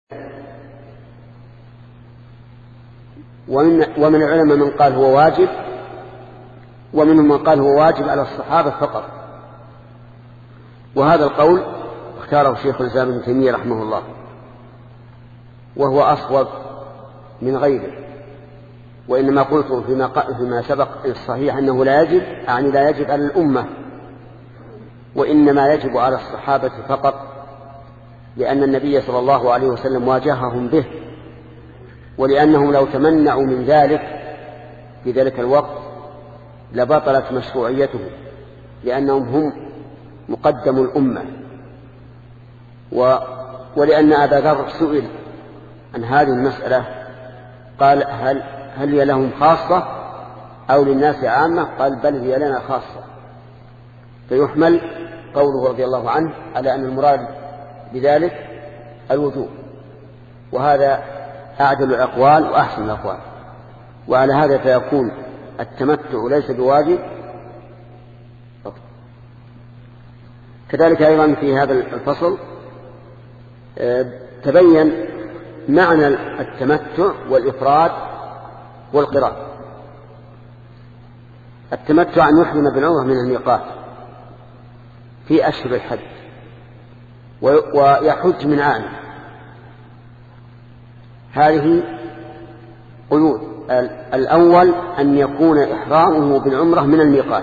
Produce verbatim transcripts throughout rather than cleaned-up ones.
ومن, ومن العلماء من قال هو واجب، ومنهم من قال هو واجب على الصحابة فقط. وهذا القول اختاره شيخ الإسلام ابن تيمية رحمه الله، وهو أصوب من غيره. وإنما قلت فيما, فيما سبق الصحيح أنه لا يجب، يعني لا يجب على الأمة، وإنما يجب على الصحابة فقط، لأن النبي صلى الله عليه وسلم واجههم به، ولأنهم لو تمنعوا من ذلك في ذلك الوقت لبطلت مشروعيته، لأنهم هم مقدم الأمة. و... ولأن أبا ذر سئل عن هذه المسألة قال هل, هل هي لهم خاصة أو للناس عامة؟ قال بل هي لنا خاصة. فيحمل قوله رضي الله عنه على أن المراد بذلك الوجوب، وهذا أعدل الأقوال وأحسن الأقوال. وعلى هذا فيكون التمتع ليس بواجب. كذلك أيضا في هذا الفصل تبين معنى التمتع والإفراد والقران. التمتع أن يحرم بالعمرة من الميقات في أشهر الحج ويحج من عام. هذه قيود. الأول أن يكون إحرامه بالعمرة من الميقات،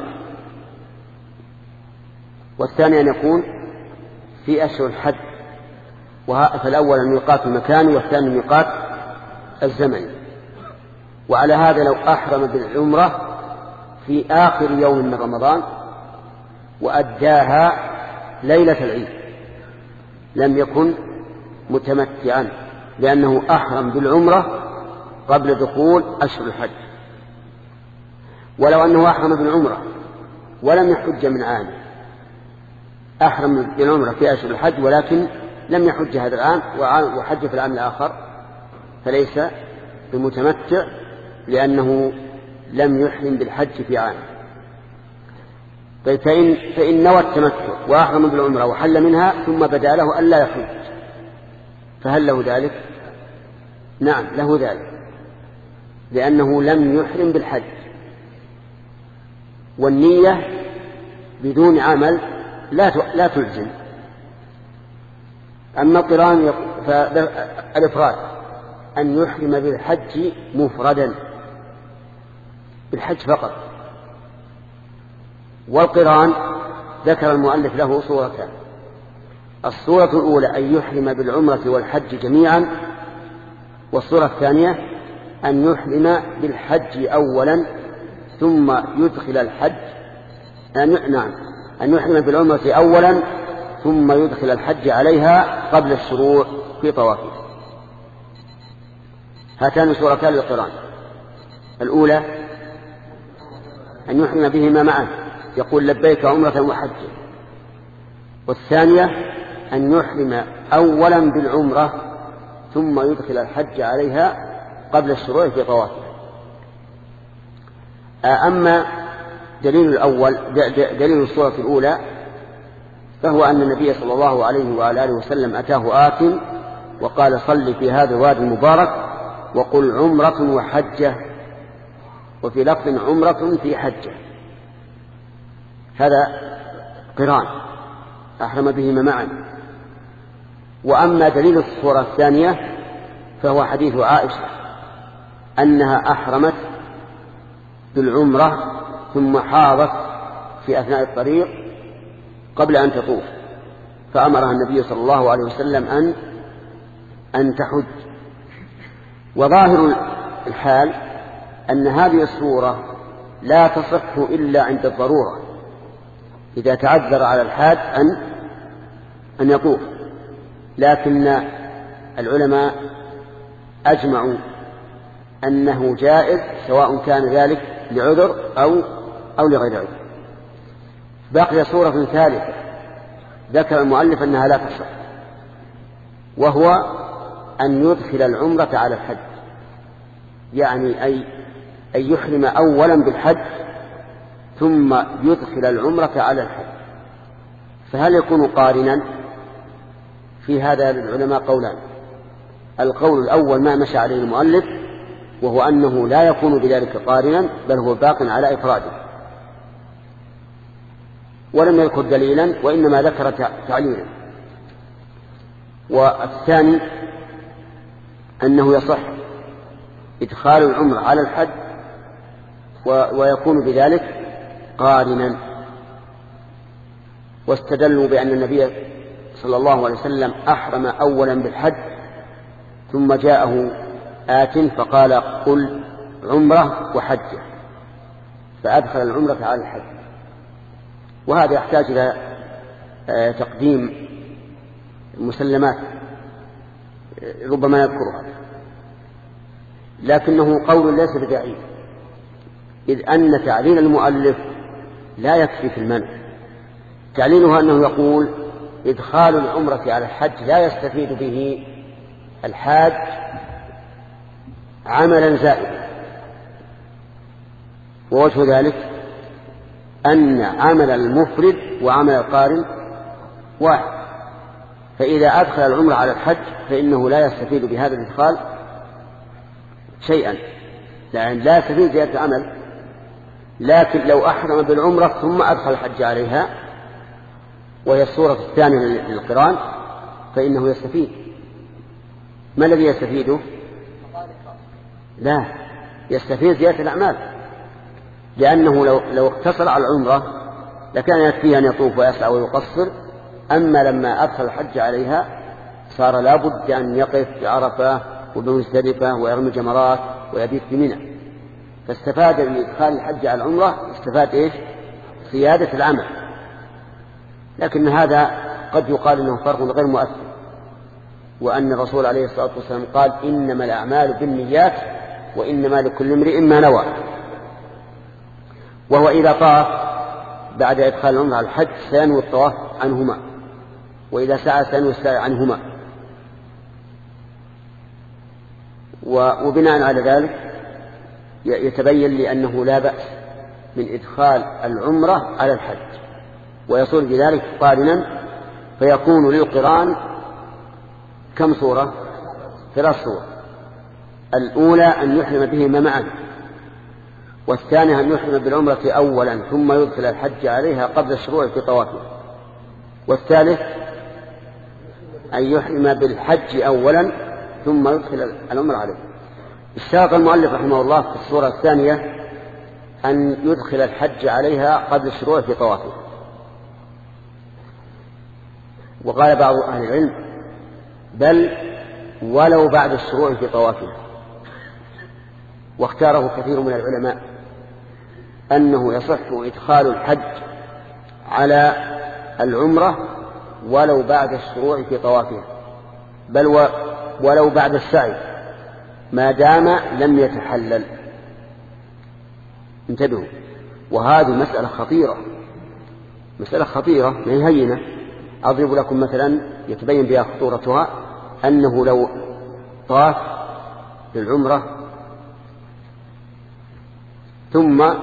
والثاني أن يكون في أشهر الحج، فالأول الميقات المكاني والثاني الميقات الزمني. وعلى هذا لو أحرم بالعمرة في آخر يوم من رمضان وأداها ليلة العيد لم يكن متمتعا، لأنه أحرم بالعمرة قبل دخول أشهر الحج. ولو أنه أحرم بالعمرة ولم يحج من عام، أحرم بالعمرة في أشهر الحج ولكن لم يحج هذا العام وحج في العام الآخر، فليس بمتمتع، لأنه لم يحرم بالحج في عام. فإن, فإن نوى التمتع وأحرم بالعمرة وحل منها ثم بدا له ألا يحج، فهل له ذلك؟ نعم له ذلك، لأنه لم يحرم بالحج، والنية بدون عمل لا لا تلزم. أما القران فالإفراد أن يحرم بالحج مفردا بالحج فقط. والقران ذكر المؤلف له صورتان: الصورة الأولى أن يحرم بالعمرة والحج جميعا، والصورة الثانية أن يحرم بالحج أولا ثم يدخل الحج أن نعم أن يحرم بالعمرة أولا ثم يدخل الحج عليها قبل الشروع في طوافه. هاتان صورتان للقران: الأولى أن يحرم بهما معا يقول لبيك عمرة وحجا، والثانية أن يحرم أولا بالعمرة ثم يدخل الحج عليها قبل الشروع في طوافه. أما دليل الأول دليل الصورة الأولى فهو أن النبي صلى الله عليه وعلى آله وسلم أتاه آت وقال صل في هذا الوادي المبارك وقل عمرة وحجة، وفي لفظ عمرة في حجة. هذا قران أحرم بهما معا. وأما دليل الصورة الثانية فهو حديث عائشة أنها أحرمت بالعمرة ثم حاضت في أثناء الطريق قبل أن تطوف، فأمرها النبي صلى الله عليه وسلم أن أن تحج. وظاهر الحال أن هذه الصورة لا تصح إلا عند الضرورة، إذا تعذر على الحاج أن أن يطوف. لكن العلماء أجمعوا أنه جائز سواء كان ذلك لعذر أو أو لغير عذر. بقي صورة ثالثة ذكر المؤلف أنها لا تصح، وهو أن يدخل العمرة على الحج، يعني أي أن يحرم أولا بالحج ثم يدخل العمرة على الحج. فهل يكون قارنا؟ في هذا للعلماء قولان: القول الأول ما مشى عليه المؤلف، وهو أنه لا يكون بذلك قارنا، بل هو باق على إفراده، ولم يذكر دليلا وإنما ذكر تعليلا. والثاني أنه يصح إدخال العمر على الحج ويكون بذلك قارنا. واستدلوا بأن النبي صلى الله عليه وسلم أحرم أولا بالحج ثم جاءه آت فقال قل عمره وحجه، فأدخل العمرة على الحج. وهذا يحتاج إلى تقديم مسلمات ربما يذكرها، لكنه قول ليس بدعي، إذ أن تعليل المؤلف لا يكفي في المنع. تعليلها أنه يقول إدخال العمرة على الحج لا يستفيد به الحاج عملا زائدا، ووجه ذلك أن عمل المفرد وعمل القارن واحد، فإذا أدخل العمرة على الحج فإنه لا يستفيد بهذا الإدخال شيئا، لأن لا يستفيد زيادة عمل. لكن لو أحرم بالعمرة ثم أدخل الحج عليها، وهي الصورة الثانية للقران، فإنه يستفيد. ما الذي يستفيده؟ لا، يستفيد زيادة الأعمال، لأنه لو, لو اقتصر على العمرة لكان يكفيه أن يطوف ويسعى ويقصر، أما لما أدخل الحج عليها صار لابد أن يقف بعرفة وبمزدلفة ويرمي جمرات ويبيت بمنى، فاستفاد من إدخال الحج على العمرة استفاد إيش؟ زيادة العمل. لكن هذا قد يقال إنه فرق غير مؤثر، وأن الرسول عليه الصلاة والسلام قال إنما الأعمال بالنيات وإنما لكل امرئ ما نوى. وهو إذا طاف بعد إدخال العمرة على الحج سينوي الطواف عنهما، وإذا سعى سينوي السعي عنهما. وبناء على ذلك يتبين لي أنه لا بأس من إدخال العمرة على الحج، ويصير بذلك قارنا، فيكون للقران كم صورة؟ ثلاث صور. الأولى أن يحرم بهما معا، والثانية أن يحرم بالعمرة أولا ثم يدخل الحج عليها قبل الشروع في طوافه، والثالث أن يحرم بالحج أولا ثم يدخل العمرة عليه. اشترط المؤلف رحمه الله في الصورة الثانية أن يدخل الحج عليها قبل الشروع في طوافه. وقال بعض أهل العلم بل ولو بعد الشروع في طوافه، واختاره كثير من العلماء أنه يصح إدخال الحج على العمرة ولو بعد الشروع في طوافها، بل ولو بعد السعي ما دام لم يتحلل. انتبهوا، وهذه مسألة خطيرة، مسألة خطيرة ما هي هينة. أضرب لكم مثلا يتبين بها خطورتها، أنه لو طاف للعمرة ثم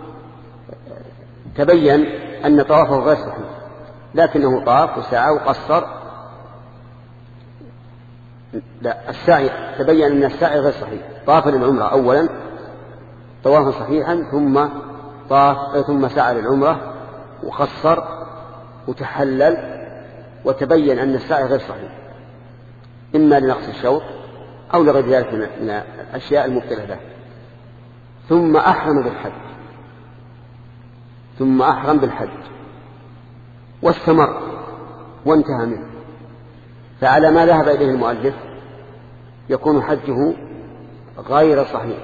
تبين أن طوافه غير صحيح، لكنه طاف وسعى وقصر، لا السعي تبين أن السعي غير صحيح، طاف للعمرة أولا طوافا صحيحا ثم طاف ثم سعى للعمرة وقصر وتحلل، وتبين أن السعي غير صحيح إما لنقص الشوط أو لغير ذلك من الأشياء المبتلة له، ثم أحرم بالحج ثم أحرم بالحج واستمر وانتهى منه، فعلى ما ذهب إليه المؤلف يكون حجه غير صحيح،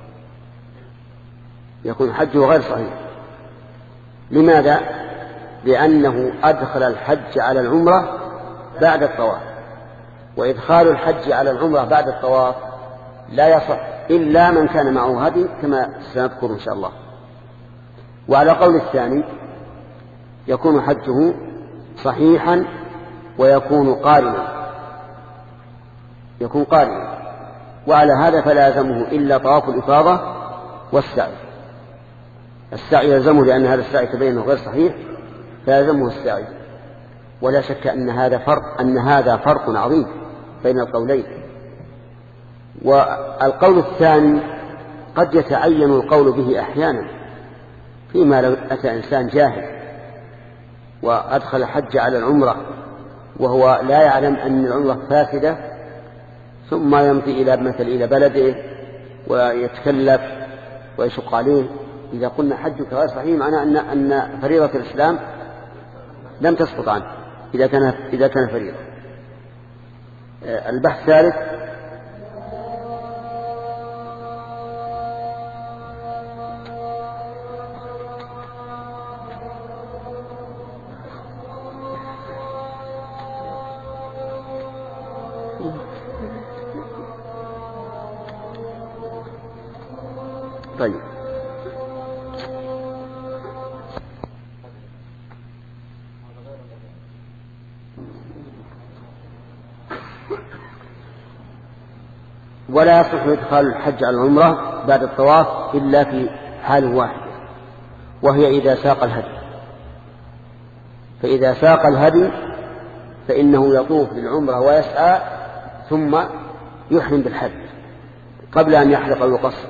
يكون حجه غير صحيح. لماذا؟ لأنه أدخل الحج على العمرة بعد الطواف، وإدخال الحج على العمرة بعد الطواف لا يصح إلا من كان معه هدي كما سنذكر إن شاء الله. وعلى قول الثاني يكون حجه صحيحا ويكون قارنا، يكون قارنا، وعلى هذا فلا يلزمه إلا طواف الإفاضة والسعي. السعي يلزمه لأن هذا السعي تبينه غير صحيح فيلزمه السعي، ولا شك أن هذا فرق أن هذا فرق عظيم بين القولين، والقول الثاني قد يتعين القول به أحيانا، فيما لو أتى إنسان جاهل وأدخل الحج على العمرة وهو لا يعلم أن العمرة فاسدة، ثم يمضي إلى مثل إلى بلده ويتكلف ويشق عليه، إذا قلنا حجك غير صحيح معناه أن أن فريضة الإسلام لم تسقط عنه إذا كان إذا كان فريضة. البحث الثالث طيب ولا يصح إدخال الحج على العمرة بعد الطواف إلا في حال واحدة، وهي إذا ساق الهدي. فإذا ساق الهدي فإنه يطوف للعمرة ويسعى ثم يحرم بالحج قبل أن يحلق ويقصر،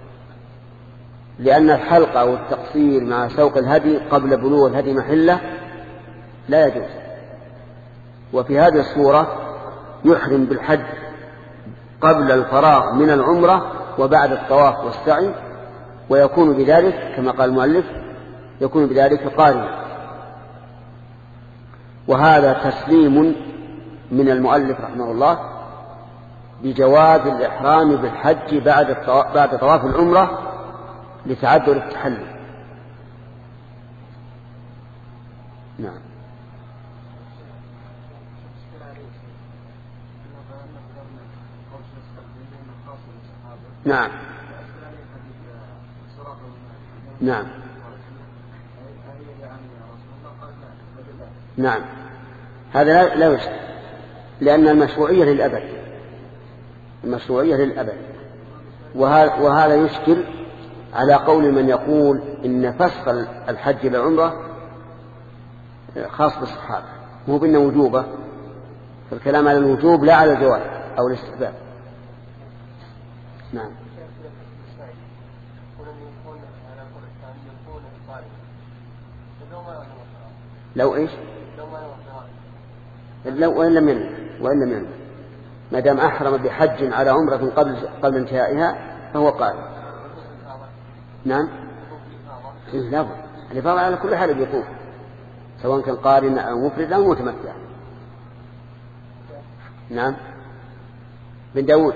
لأن الحلق أو التقصير مع سوق الهدي قبل بلوغ الهدي محله لا يجوز. وفي هذه الصورة يحرم بالحج قبل الفراغ من العمرة وبعد الطواف والسعي، ويكون بذلك كما قال المؤلف يكون بذلك قارنا. وهذا تسليم من المؤلف رحمه الله بجواز الإحرام بالحج بعد بعد طواف العمرة لتعذر التحلل. نعم. نعم نعم نعم هذا لا, لا يشكل، لأن المشروعية للأبد، المشروعية للأبد. وهذا, وهذا يشكل على قول من يقول إن فسخ الحج للعمرة خاص بالصحابة مو بأنه وجوبة، فالكلام على الوجوب لا على الجواز أو الاستحباب. نعم. لو إيش؟ لو وإن لم ينوي وإن لم ينوي ما دام أحرم بحج على عمرة قبل قبل انتهائها فهو قارن. نعم. لا بد الإفاضة على كل حال بيطوف سواء كان قارن أو مفرد أو متمتع. نعم. بن داود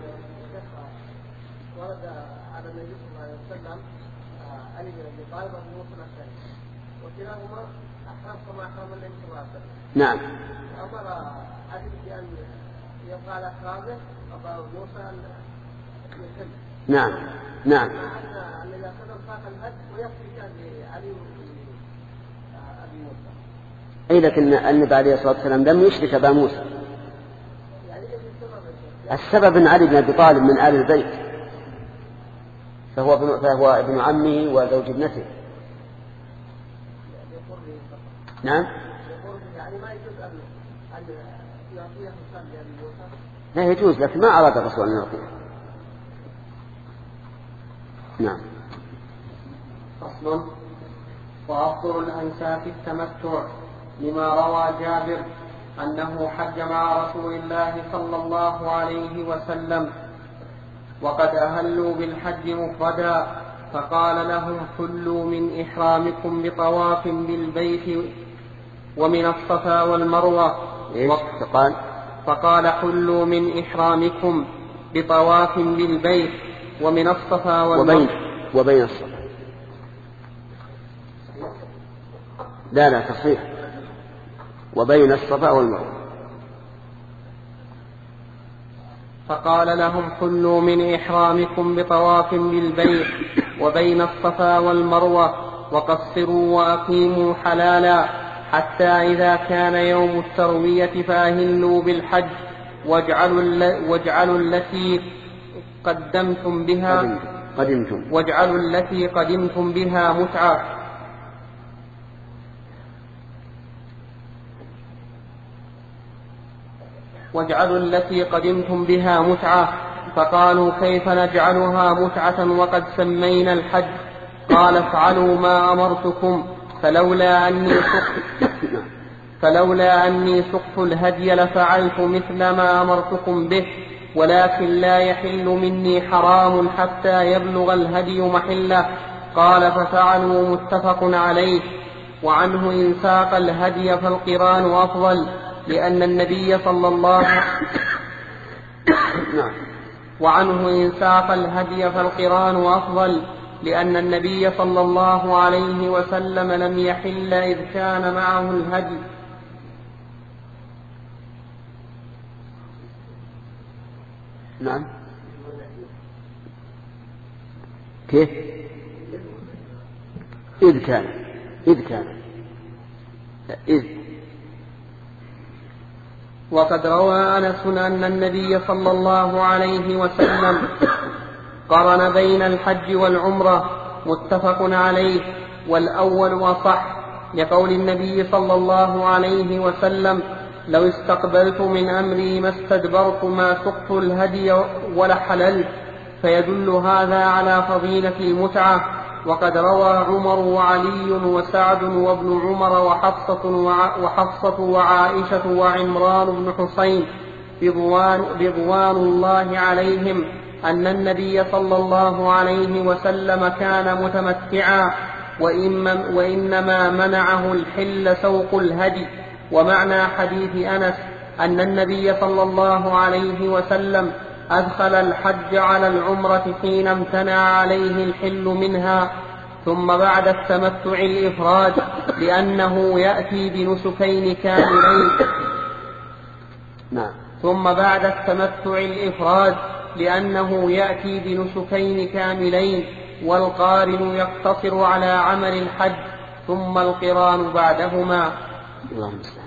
ورد على النبي صلى الله عليه وسلم علي بن ابي طالب وابن موسى الاشعري وكلاهما احرم كما احرم النبي صلى الله عليه وسلم. نعم. امر علي بان يبقى على احرامه وابو موسى ان يتم. نعم نعم. مع ان اذا قدم ساق الهد ويكفي كان لعلي ابي موسى. اي لكن النبي عليه الصلاه والسلام لم يشرك ابا موسى. السبب ان علي بن ابي طالب من آل البيت، فهو ابن, فهو ابن عمه وزوج ابنته. نعم. لا يجوز، لكن ما أراد الرسول أن يعطيه. نعم. فصل. وأفضل الأنساك التمتع، لما روى جابر أنه حج مع رسول الله صلى الله عليه وسلم وقد أهلوا بالحج مفردا، فقال لهم حلوا من إحرامكم بطواف بالبيت ومن الصفا والمروة. فقال فقال حلوا من إحرامكم بطواف بالبيت ومن الصفا والمروة. وبين, وبين الصفا. لا لا تصحيح. وبين الصفا والمروة. فقال لهم حلوا من إحرامكم بطواف بالبيت وبين الصفا والمروة وقصروا وأقيموا حلالا، حتى إذا كان يوم التروية فأهلوا بالحج واجعلوا, واجعلوا التي قدمتم بها قدمتم واجعلوا التي قدمتم بها متعة واجعلوا التي قدمتم بها متعة فقالوا كيف نجعلها متعة وقد سمينا الحج؟ قال افعلوا ما أمرتكم، فلولا أني سقت فلولا أني سقت الهدي لفعلت مثل ما أمرتكم به، ولكن لا يحل مني حرام حتى يبلغ الهدي محله. قال ففعلوا، متفق عليه. وعنه إن ساق الهدي فالقران أفضل لأن النبي صلى الله وعنه إن ساق الهدي فالقران أفضل لأن النبي صلى الله عليه وسلم لم يحل إذ كان معه الهدي. نعم. كيف؟ إذ كان إذ كان إذ وقد روى أنس أن النبي صلى الله عليه وسلم قرن بين الحج والعمرة، متفق عليه، والأول أصح، لقول النبي صلى الله عليه وسلم لو استقبلت من أمري ما استدبرت ما سقت الهدي ولا حللت، فيدل هذا على فضيلة المتعة. وقد روى عمر وعلي وسعد وابن عمر وحفصة, وحفصة وعائشة وعمران بن حسين رضوان, رضوان الله عليهم أن النبي صلى الله عليه وسلم كان متمتعا، وإنما منعه الحل سوق الهدي. ومعنى حديث أنس أن النبي صلى الله عليه وسلم أدخل الحج على العمرة حين امتنع عليه الحل منها، ثم بعد التمتع الإفراد لأنه يأتي بنسكين كاملين نعم. ثم بعد التمتع الإفراد لأنه يأتي بنسكين كاملين، والقارن يقتصر على عمل الحج، ثم القران بعدهما. اللهم صل.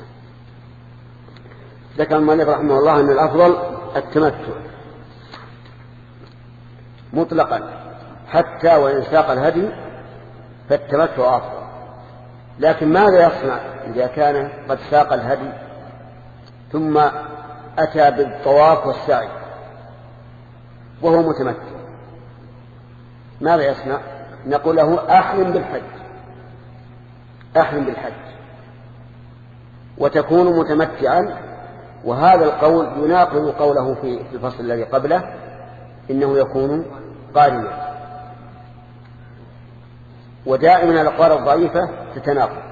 ذكر المؤلف رحمه الله أن الأفضل التمتع مطلقا، حتى وإن ساق الهدي فالتمتع أفضل. لكن ماذا يصنع إذا كان قد ساق الهدي ثم أتى بالطواف والسعي وهو متمتع؟ ماذا يصنع؟ نقول له أحلم بالحج، أحلم بالحج وتكون متمتعا. وهذا القول يناقض قوله في الفصل الذي قبله إنه يكون قارنا. ودائما الأقوال الضعيفة تتناقض،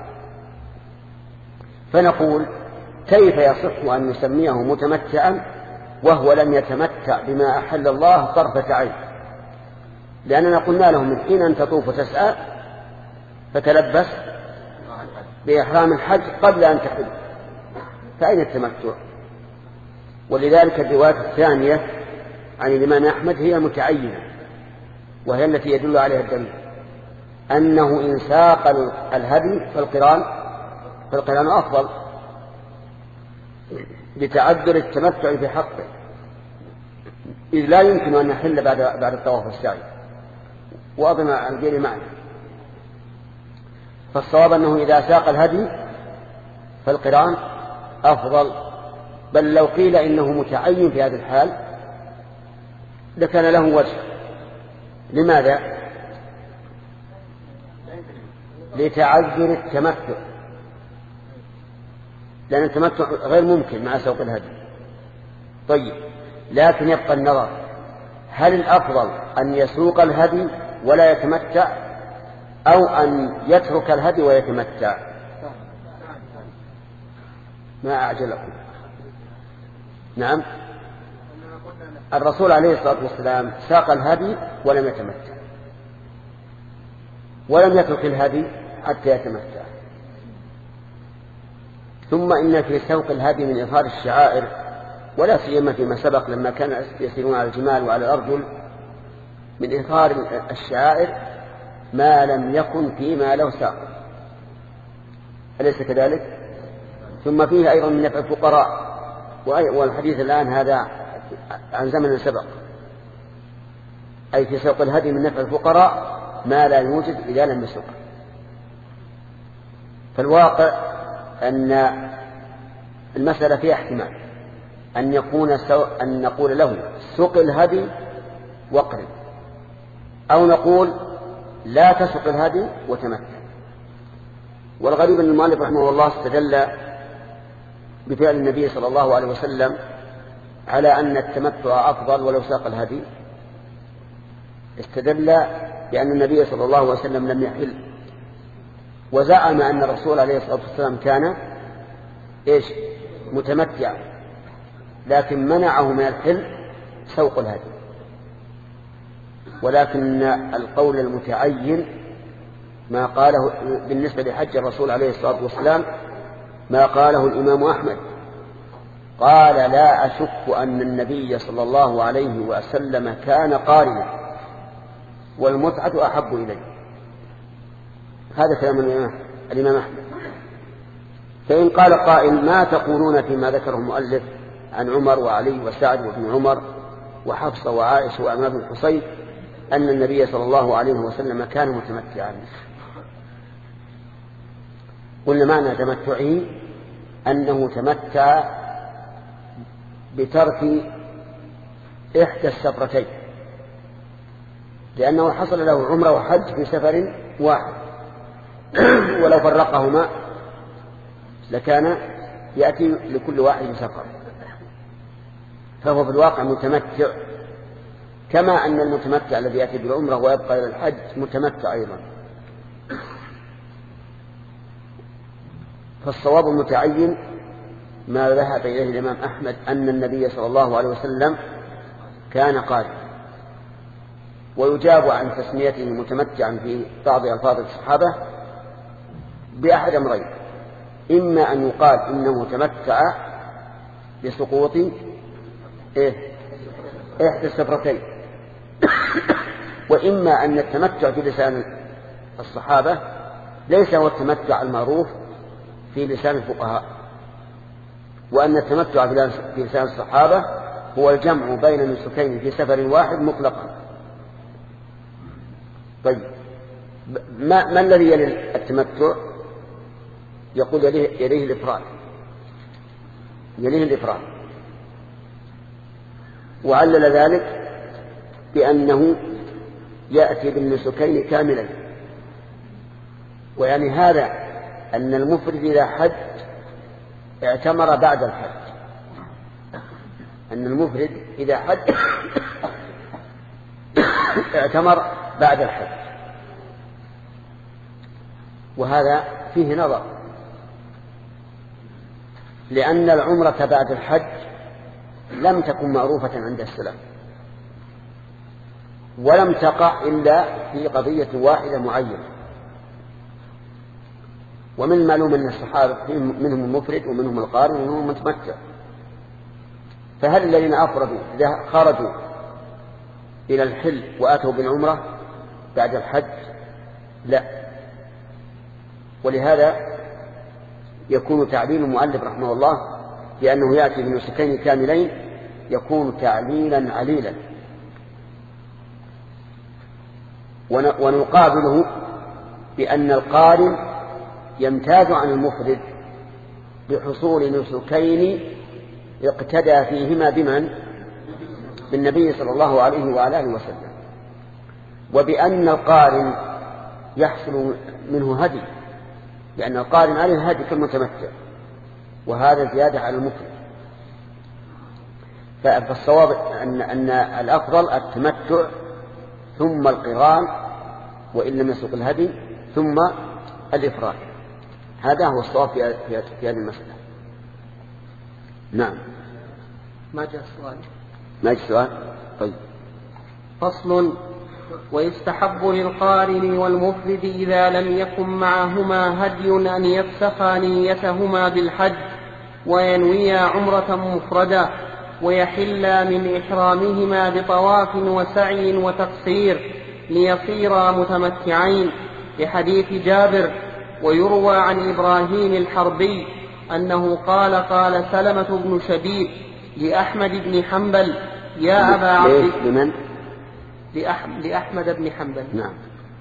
فنقول كيف يصح أن نسميه متمتعا وهو لم يتمتع بما أحل الله طرفة عين؟ لأننا قلنا له من حين أن تطوف وتسعى فتلبس بإحرام الحج قبل أن تحل، فأين التمتع؟ ولذلك الرواية الثانية عن الإمام أحمد هي المتعينة، وهي التي يدل عليها الدليل أنه إن ساق الهدي فالقران فالقران أفضل لتعذر التمتع في حقه، إذ لا يمكن أن يحل بعد بعد الطواف والسعي وأظن الغير معنى. فالصواب أنه إذا ساق الهدي فالقران أفضل، بل لو قيل إنه متعين في هذه الحال لكان له وجه. لماذا؟ لتعذر التمتع، لأن التمتع غير ممكن مع سوق الهدي. طيب، لكن يبقى النظر، هل الأفضل أن يسوق الهدي ولا يتمتع أو أن يترك الهدي ويتمتع؟ ما أعجلكم. نعم، الرسول عليه الصلاة والسلام ساق الهدي ولم يتمتع، ولم يترك الهدي حتى يتمتع. ثم إن في سوق الهدي من إظهار الشعائر، ولا سيما فيما سبق لما كان يسيرون على الجمال وعلى الأرجل، من إظهار الشعائر ما لم يكن فيما لو ساق، أليس كذلك؟ ثم فيه أيضا من نفع الفقراء، والحديث الآن هذا عن زمن سبق، أي في سوق الهدي من نفع الفقراء ما لا يوجد إذا لم يسوق. فالواقع أن المسألة فيها احتمال، أن يكون سو... أن نقول له سق الهدي واقرن، أو نقول لا تسق الهدي وتمتع. والغريب أن المؤلف رحمه الله استدل بفعل النبي صلى الله عليه وسلم على أن التمتع أفضل ولو ساق الهدي. استدل بأن النبي صلى الله عليه وسلم لم يحل، وزعم أن الرسول عليه الصلاة والسلام كان إيش متمتع، لكن منعه من الحل سوق الهدي. ولكن القول المتعين ما قاله بالنسبة لحج الرسول عليه الصلاة والسلام ما قاله الإمام أحمد، قال لا أشك أن النبي صلى الله عليه وسلم كان قارنا والمتعة أحب إليه. هذا كلام الإمام أحمد. فإن قال قائل ما تقولون فيما ذكره المؤلف عن عمر وعلي وسعد وابن عمر وحفصة وعائشة وعماد بن حصين أن النبي صلى الله عليه وسلم كان متمتعا؟ قلنا معنى تمتعه أنه تمتع بترك إحدى السفرتين، لأنه حصل له عمره وحج في سفر واحد، ولو فرقهما لكان يأتي لكل واحد سفر، فهو في الواقع متمتع، كما أن المتمتع الذي يأتي بالعمره ويبقى إلى الحج متمتع أيضا. فالصواب المتعين ما ذهب إليه الإمام أحمد أن النبي صلى الله عليه وسلم كان قارئا. ويجاب عن تسميته متمتعا في بعض ألفاظ الصحابة بأحد أمرين: إما أن يقال إنه تمتع بسقوط إيه؟ إحدى السفرتين، وإما أن التمتع في لسان الصحابة ليس هو التمتع المعروف في لسان الفقهاء، وأن التمتع في لسان الصحابة هو الجمع بين النسكين في سفر واحد مطلقا. طيب ما, ما الذي يلي التمتع؟ يقول يليه, يليه الإفراد يليه الإفراد وعلل ذلك بأنه يأتي بالنسكين كاملين. ويعني هذا أن المفرد إذا حج اعتمر بعد الحج، أن المفرد إذا حج اعتمر بعد الحج، وهذا فيه نظر، لأن العمرة بعد الحج لم تكن معروفة عند السلف، ولم تقع إلا في قضية واحدة معينة. ومن المعلوم أن الصحابة منهم المفرد ومنهم القارن ومنهم المتمتع، فهل الذين أفردوا إذا خرجوا إلى الحل وأتوا بالعمرة بعد الحج؟ لا. ولهذا يكون تعليل المؤلف رحمه الله بأنه يأتي بنسكين كاملين يكون تعليلا عليلا، ونقابله بأن القارن يمتاز عن المفرد بحصول نسكين اقتدى فيهما بمن؟ بالنبي صلى الله عليه وعلى آله وسلم، وبأن القارن يحصل منه هدي، لأن القارن عليه هدي كالمتمتع، وهذا زيادة على المفرد. فالصواب أن, أن الأفضل التمتع ثم القران وإن لم يسوق الهدي ثم الإفراد. هذا هو الصواب في, في, في هذه المسألة. نعم. ما جاء السؤال؟ ما جاء السؤال. طيب. فصل: ويستحب للقارن والمفرد إذا لم يكن معهما هدي أن يفسخا نيتهما بالحج وينويا عمرة مفردة، ويحلا من إحرامهما بطواف وسعي وتقصير ليصيرا متمتعين، لحديث جابر. ويروى عن إبراهيم الحربي أنه قال قال سلمة بن شبيب لأحمد بن حنبل: يا أبا عبد لمن؟ لأحمد بن حنبل. نعم.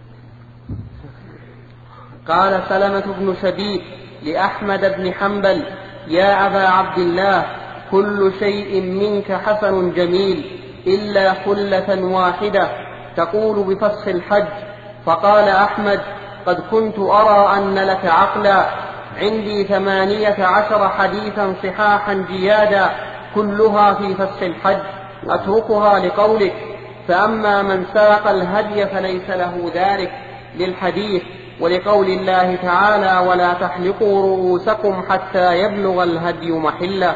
قال سلمة بن شبيب لأحمد بن حنبل: يا أبا عبد الله، كل شيء منك حسن جميل إلا خلة واحدة تقول بفسخ الحج. فقال أحمد: قد كنت أرى أن لك عقلا، عندي ثمانية عشر حديثا صحاحا جيادا كلها في فسخ الحج أتركها لقولك. فأما من ساق الهدي فليس له ذلك للحديث، ولقول الله تعالى: ولا تحلقوا رؤوسكم حتى يبلغ الهدي محله.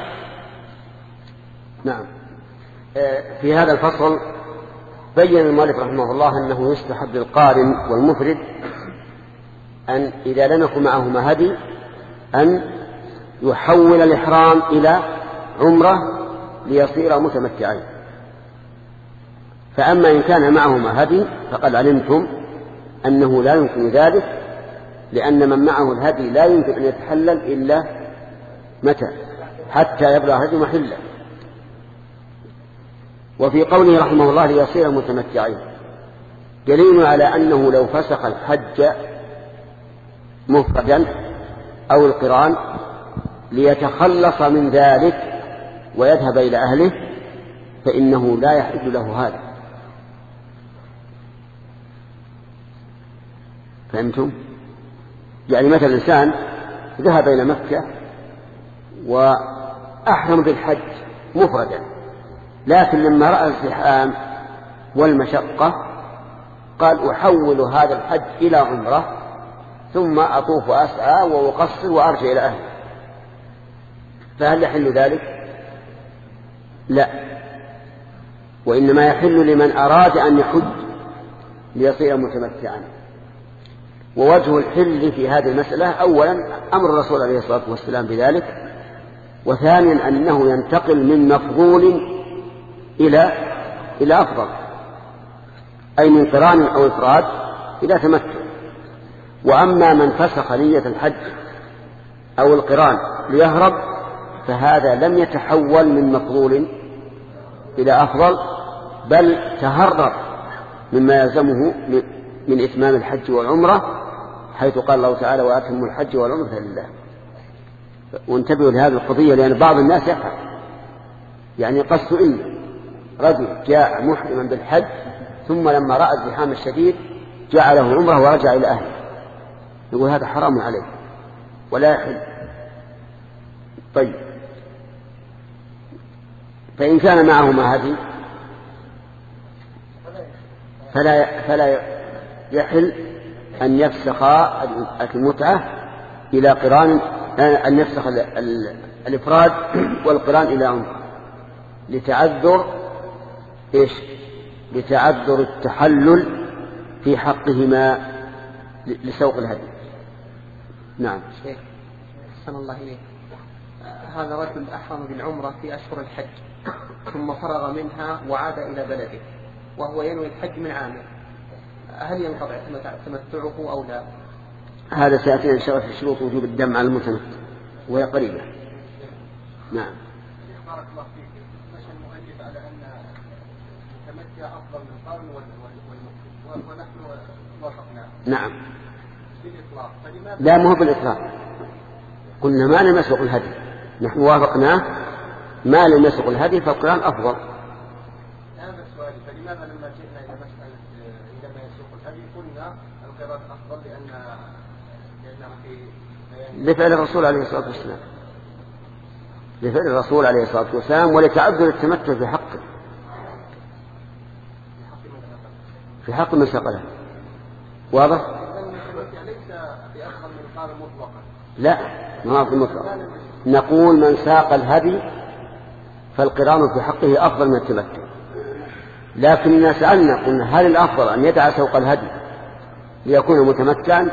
نعم. في هذا الفصل بين المؤلف رحمه الله أنه يستحب للقارن والمفرد أن إذا لم يكن معهما هدي أن يحول الإحرام إلى عمرة ليصير متمتعين. فأما إن كان معهما هدي فقد علمتم أنه لا يمكن ذلك، لأن من معه الهدي لا يمكن أن يتحلل إلا متى؟ حتى يبلغ الهدي محله. وفي قوله رحمه الله ليصير متمتعين دليل على أنه لو فسخ الحج مفردا أو القران ليتخلص من ذلك ويذهب إلى أهله فإنه لا يحل له هذا. فهمتم؟ يعني مثل الإنسان ذهب إلى مكة وأحرم بالحج مفردا، لكن لما رأى الزحام والمشقة قال أحول هذا الحج إلى عمرة ثم أطوف وأسعى وأقصر وأرجع إلى أهلي، فهل يحل ذلك؟ لا، وإنما يحل لمن أراد أن يحج ليصير متمتعا. ووجه الحل في هذه المسألة أولا أمر الرسول عليه الصلاة والسلام بذلك، وثانيا أنه ينتقل من مفضول إلى إلى أفضل، أي من قران أو إفراد إلى تمتع. وأما من فسخ نية الحج أو القران ليهرب فهذا لم يتحول من مفضول إلى أفضل، بل تهرب مما يلزمه من إتمام الحج والعمرة، حيث قال الله تعالى: وأتموا الحج والعمرة لله. وانتبهوا لهذه القضية، لأن بعض الناس يفعل، يعني قصد إن رجل جاء محرما بالحج ثم لما رأى الزحام الشديد جعله عمره ورجع إلى أهله، يقول هذا حرام عليه ولا يحل. طيب، فإن كان معهما هدي فلا فلا يحل أن يفسخ المتعة إلى قران، أن يفسخ الإفراد والقران إلى عمرة لتعذر إيش؟ لتعذر التحلل في حقهما لسوق الهدي. نعم. شيخ أحسن الله إليك، هذا رجل أحرم بالعمرة في أشهر الحج ثم فرغ منها وعاد إلى بلده وهو ينوي الحج من عامه، هل ينقطع تمتعه أو لا؟ هذا سيأتينا إن شاء الله في شروط وجوب الدم على المتمتع وهي قريبة. نعم. بارك الله فيك. مشى المؤلف على أن التمتع أفضل من القرن والمفرد ونحن وافقنا. نعم. بالإطلاق. فلماذا؟ لا، مو بالإطلاق، قلنا ما لم يسبق الهدي، نحن وافقناه ما لم يسبق الهدي فالقران أفضل. هذا السؤال، فلماذا لما جئنا إلى مسألة عندما يسوق الهدي قلنا القران أفضل لأن لأنه في بيان لفعل الرسول عليه الصلاة والسلام، لفعل الرسول عليه الصلاة والسلام ولتعذر التمتع في حقه، في حق من سقله. واضح؟ ليس بأفضل من القران مطلقا. لا، ما هو في المطلق. نقول من ساق الهدي فالقران في حقه أفضل من التمتع، لكننا سألنا قلنا هل الأفضل أن يدع سوق الهدي ليكون متمتعا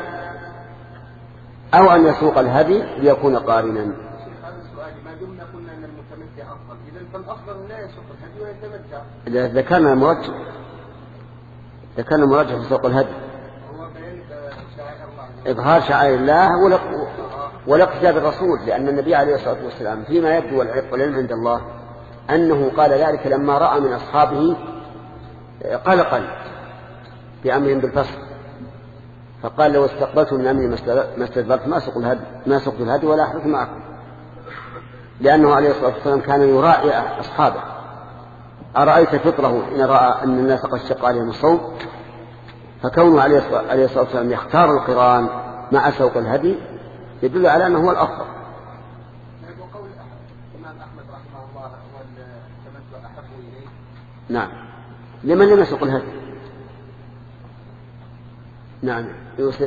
أو أن يسوق الهدي ليكون قارنا؟ هذا السؤال ما دمنا قلنا أن المتمتع أفضل، إذن فالأفضل لا يسوق الهدي ويتمتع. ذكرنا المرجح، ذكرنا المرجح في سوق الهدي هو بيان شعائر الله، إظهار شعائر الله والاقتداء بالرسول، لأن النبي عليه الصلاة والسلام فيما يبدو والعلم عند الله أنه قال ذلك لما رأى من أصحابه قلقا بأمرهم بالفصل، فقال: لو استقبلت من أمري ما استدبرت ما سقت الهدي ما سقت الهدي ولا أحدث معكم. لأنه عليه الصلاة والسلام كان يراعي أصحابه. أرأيت فطره إن رأى أن الناس قد شق عليهم الصوم، فكونه عليه الصلاة والسلام يختار القران مع سوق الهدي يدل على أنه هو الأفضل. وقول الإمام أحمد رحمه الله والتمتع أحب إليه. نعم، لمن لم يسوق الهدي. نعم يوسف.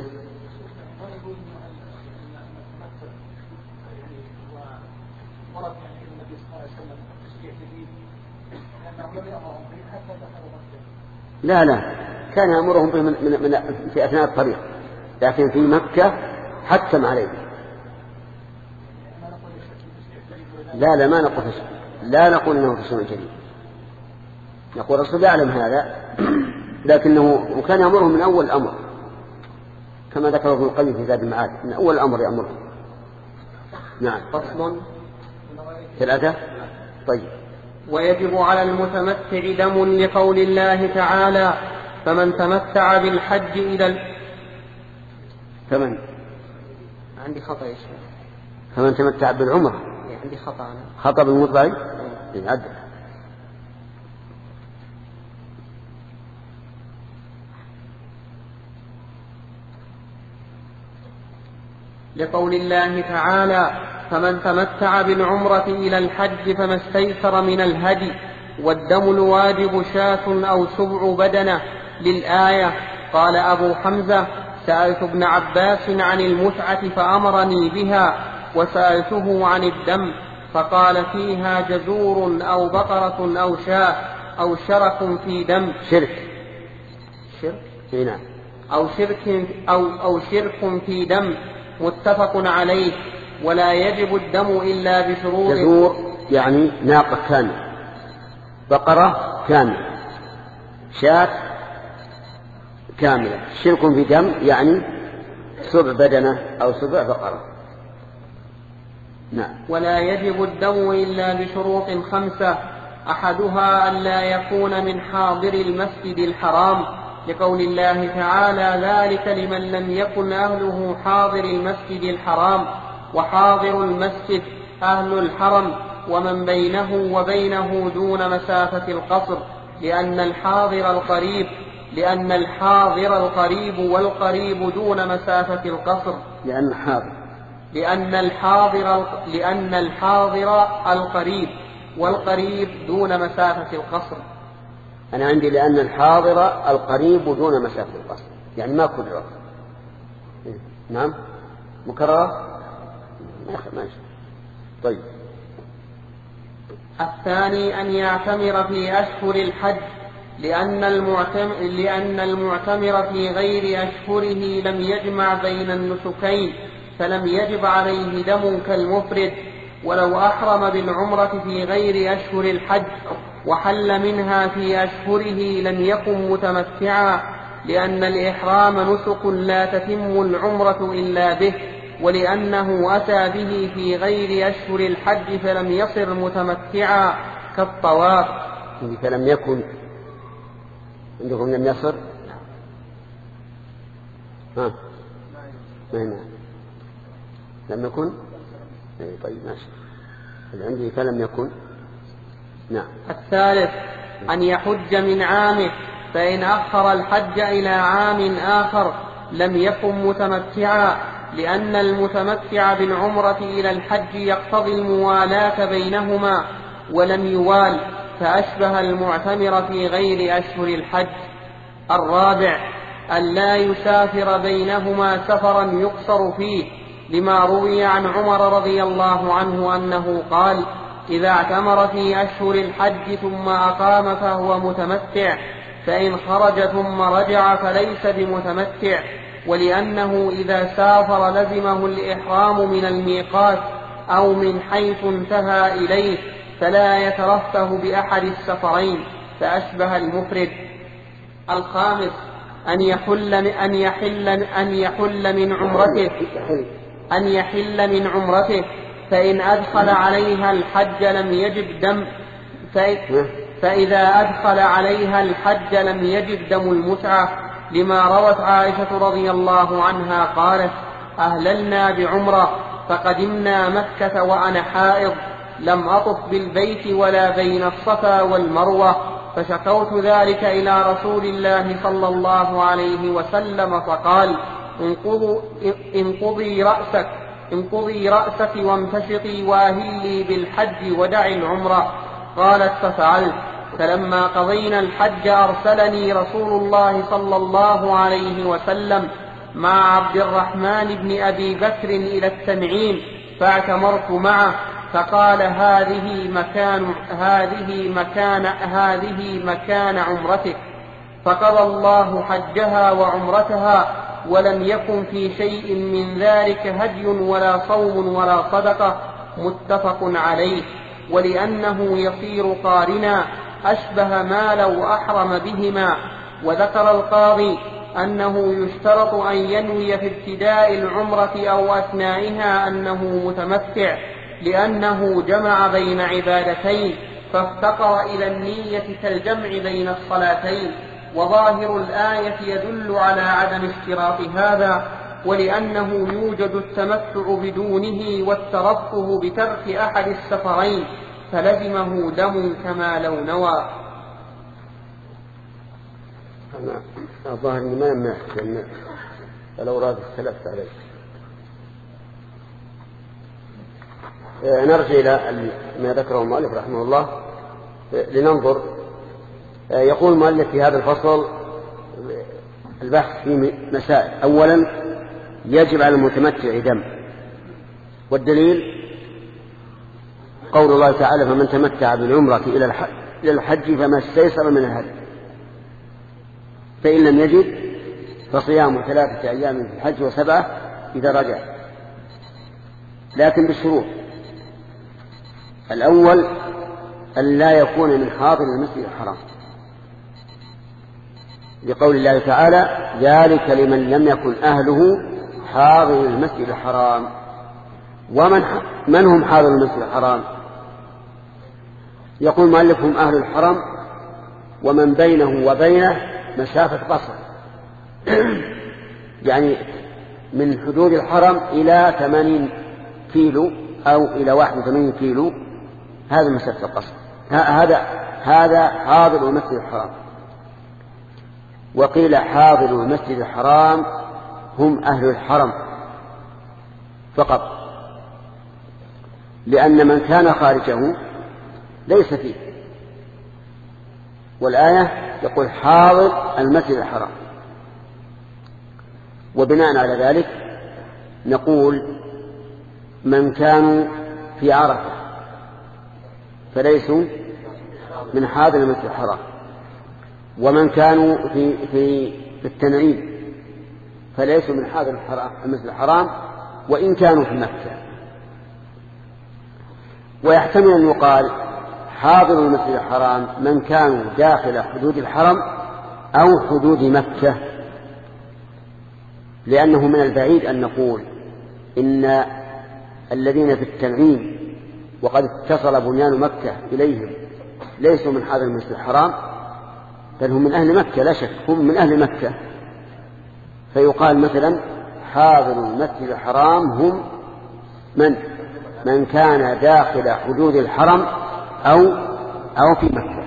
لا لا، كان يأمرهم به من من في أثناء الطريق، لكن في مكة حتم عليه. لا لا ما نقول لا نقول إنه تشريع جديد، نقول الرسول يعلم هذا لكنه وكان يأمرهم من أول الأمر كما ذكر ابن القيم في زاد المعاد، من أول الأمر يأمرهم. نعم. فصل ثلاثة. طيب. ويجب على المتمتع دم لقول الله تعالى فمن تمتع بالحج إلى ال... فمن عندي خطأ يا شيخ. فمن تمتع بالعمرة عندي خطأ أنا. خطأ بالمطبعي يعدل. لقول الله تعالى فمن تمتع بالعمرة إلى الحج فما استيسر من الهدي والدم الواجب شاة أو سبع بدنة للآية. قال أبو حمزة سألت ابن عباس عن المتعة فأمرني بها وسألته عن الدم فقال فيها جزور أو بقرة أو شاة أو شرك في دم. شرك شرك هنا أو شرك أو أو شرك في دم متفق عليه. ولا يجب الدم إلا بشروط. جزور يعني ناقة كاملة، بقرة كاملة، شاة كاملة. شرك في دم يعني سبع بدنة أو سبع بقرة. نعم. ولا يجب الدم إلا بشروط خمسة، أحدها أن لا يكون من حاضر المسجد الحرام لقول الله تعالى ذلك لمن لم يكن أهله حاضر المسجد الحرام، وحاضر المسجد أهل الحرم ومن بينه وبينه دون مسافة القصر، لأن الحاضر القريب لأن الحاضر القريب والقريب دون مسافة القصر. لأن الحاضر لأن الحاضر لأن الحاضر القريب والقريب دون مسافة القصر. أنا عندي لأن الحاضر القريب دون مسافة القصر، يعني ما كرر. نعم مكررة ماشي. طيب. الثاني أن يعتمر في أشهر الحج لأن المعتمر, لأن المعتمر في غير أشهره لم يجمع بين النسكين فلم يجب عليه دم كالمفرد. ولو أحرم بالعمرة في غير أشهر الحج وحل منها في أشهره لم يكن متمتعا، لأن الإحرام نسك لا تتم العمرة إلا به، ولأنه أتى به في غير أشهر الحج فلم يصر متمتعا كالطواف. فلم يكن عندكم لم يصر. ها ما هنا لم يكن. طيب ماشي. عندي فلم يكن. نعم. الثالث أن يحج من عامه، فإن أخر الحج إلى عام آخر لم يكن متمتعا، لأن المتمتع بالعمرة إلى الحج يقتضي الموالاة بينهما ولم يوال، فأشبه المعتمر في غير أشهر الحج. الرابع أن لا يسافر بينهما سفرا يقصر فيه، لما روي عن عمر رضي الله عنه أنه قال إذا اعتمر في أشهر الحج ثم أقام فهو متمتع، فإن خرج ثم رجع فليس بمتمتع، ولأنه إذا سافر لزمه الإحرام من الميقات أو من حيث انتهى إليه فلا يترفه بأحد السفرين، فأشبه المفرد. الخامس أن يحل أن يحل أن يحل من عمرته أن يحل من عمرته فإن أدخل عليها الحج لم يجب دم فإذا أدخل عليها الحج لم يجب دم المتعة، لما روت عائشة رضي الله عنها قالت أهللنا بعمرة فقدمنا مكة وأنا حائض لم أطف بالبيت ولا بين الصفا والمروة، فشكوت ذلك إلى رسول الله صلى الله عليه وسلم فقال انقضي رأسك انقضي رأسك وامتشطي وأهلي بالحج ودعي العمرة. قالت ففعلت. فلما قضينا الحج أرسلني رسول الله صلى الله عليه وسلم مع عبد الرحمن بن أبي بكر إلى التنعيم فاعتمرت معه، فقال هذه مكان هذه مكان هذه مكان عمرتك. فقضى الله حجها وعمرتها، ولم يكن في شيء من ذلك هدي ولا صوم ولا صدقة، متفق عليه. ولأنه يصير قارنا أشبه ما لو أحرم بهما. وذكر القاضي أنه يشترط أن ينوي في ابتداء العمرة أو أثنائها أنه متمتع، لأنه جمع بين عبادتين فافتقر إلى النية كالجمع بين الصلاتين، وظاهر الآية يدل على عدم اشتراط هذا، ولأنه يوجد التمتع بدونه والترفه بترك أحد السفرين، فلزمه دم كما لو نوى. أنا الظاهر أني ما يمنع فلو راد اختلفت عليه. نرجع إلى ما ذكره المؤلف رحمه الله لننظر. يقول المؤلف في هذا الفصل البحث في مسائل. أولا يجب على المتمتع دم، والدليل قول الله تعالى فمن تمتع بالعمرة إلى الحج فما استيسر من الهدي، فإن لم يجد فصيام ثلاثة أيام في الحج وسبعة إذا رجع، لكن بالشروط. الأول أن لا يكون من حاضر المسجد الحرام، لقول الله تعالى ذلك لمن لم يكن أهله حاضر المسجد الحرام. ومن من هم حاضر المسجد الحرام؟ يقول مؤلفهم أهل الحرم ومن بينه وبينه مسافة قصر يعني من حدود الحرم إلى ثمانين كيلو أو إلى واحد وثمانين كيلو، هذا مسافة القصر. هذا هذا حاضر المسجد الحرام. وقيل حاضر المسجد الحرام هم أهل الحرم فقط، لأن من كان خارجه ليس فيه، والآية يقول حاضر المسجد الحرام. وبناء على ذلك نقول من كانوا في عرفة فليسوا من حاضر المسجد الحرام، ومن كانوا في في في التنعيم فليسوا من حاضر المسجد الحرام وإن كانوا في مكة. ويحتمل أن يقال حاضر المسجد الحرام من كانوا داخل حدود الحرم أو حدود مكة، لأنه من البعيد أن نقول إن الذين في التنعيم وقد اتصل بنيان مكة إليهم ليسوا من حاضر المسجد الحرام، بل هم من أهل مكة، لا شك هم من أهل مكة. فيقال مثلا حاضر المسجد الحرام هم من من كان داخل حدود الحرم أو أو في مكة،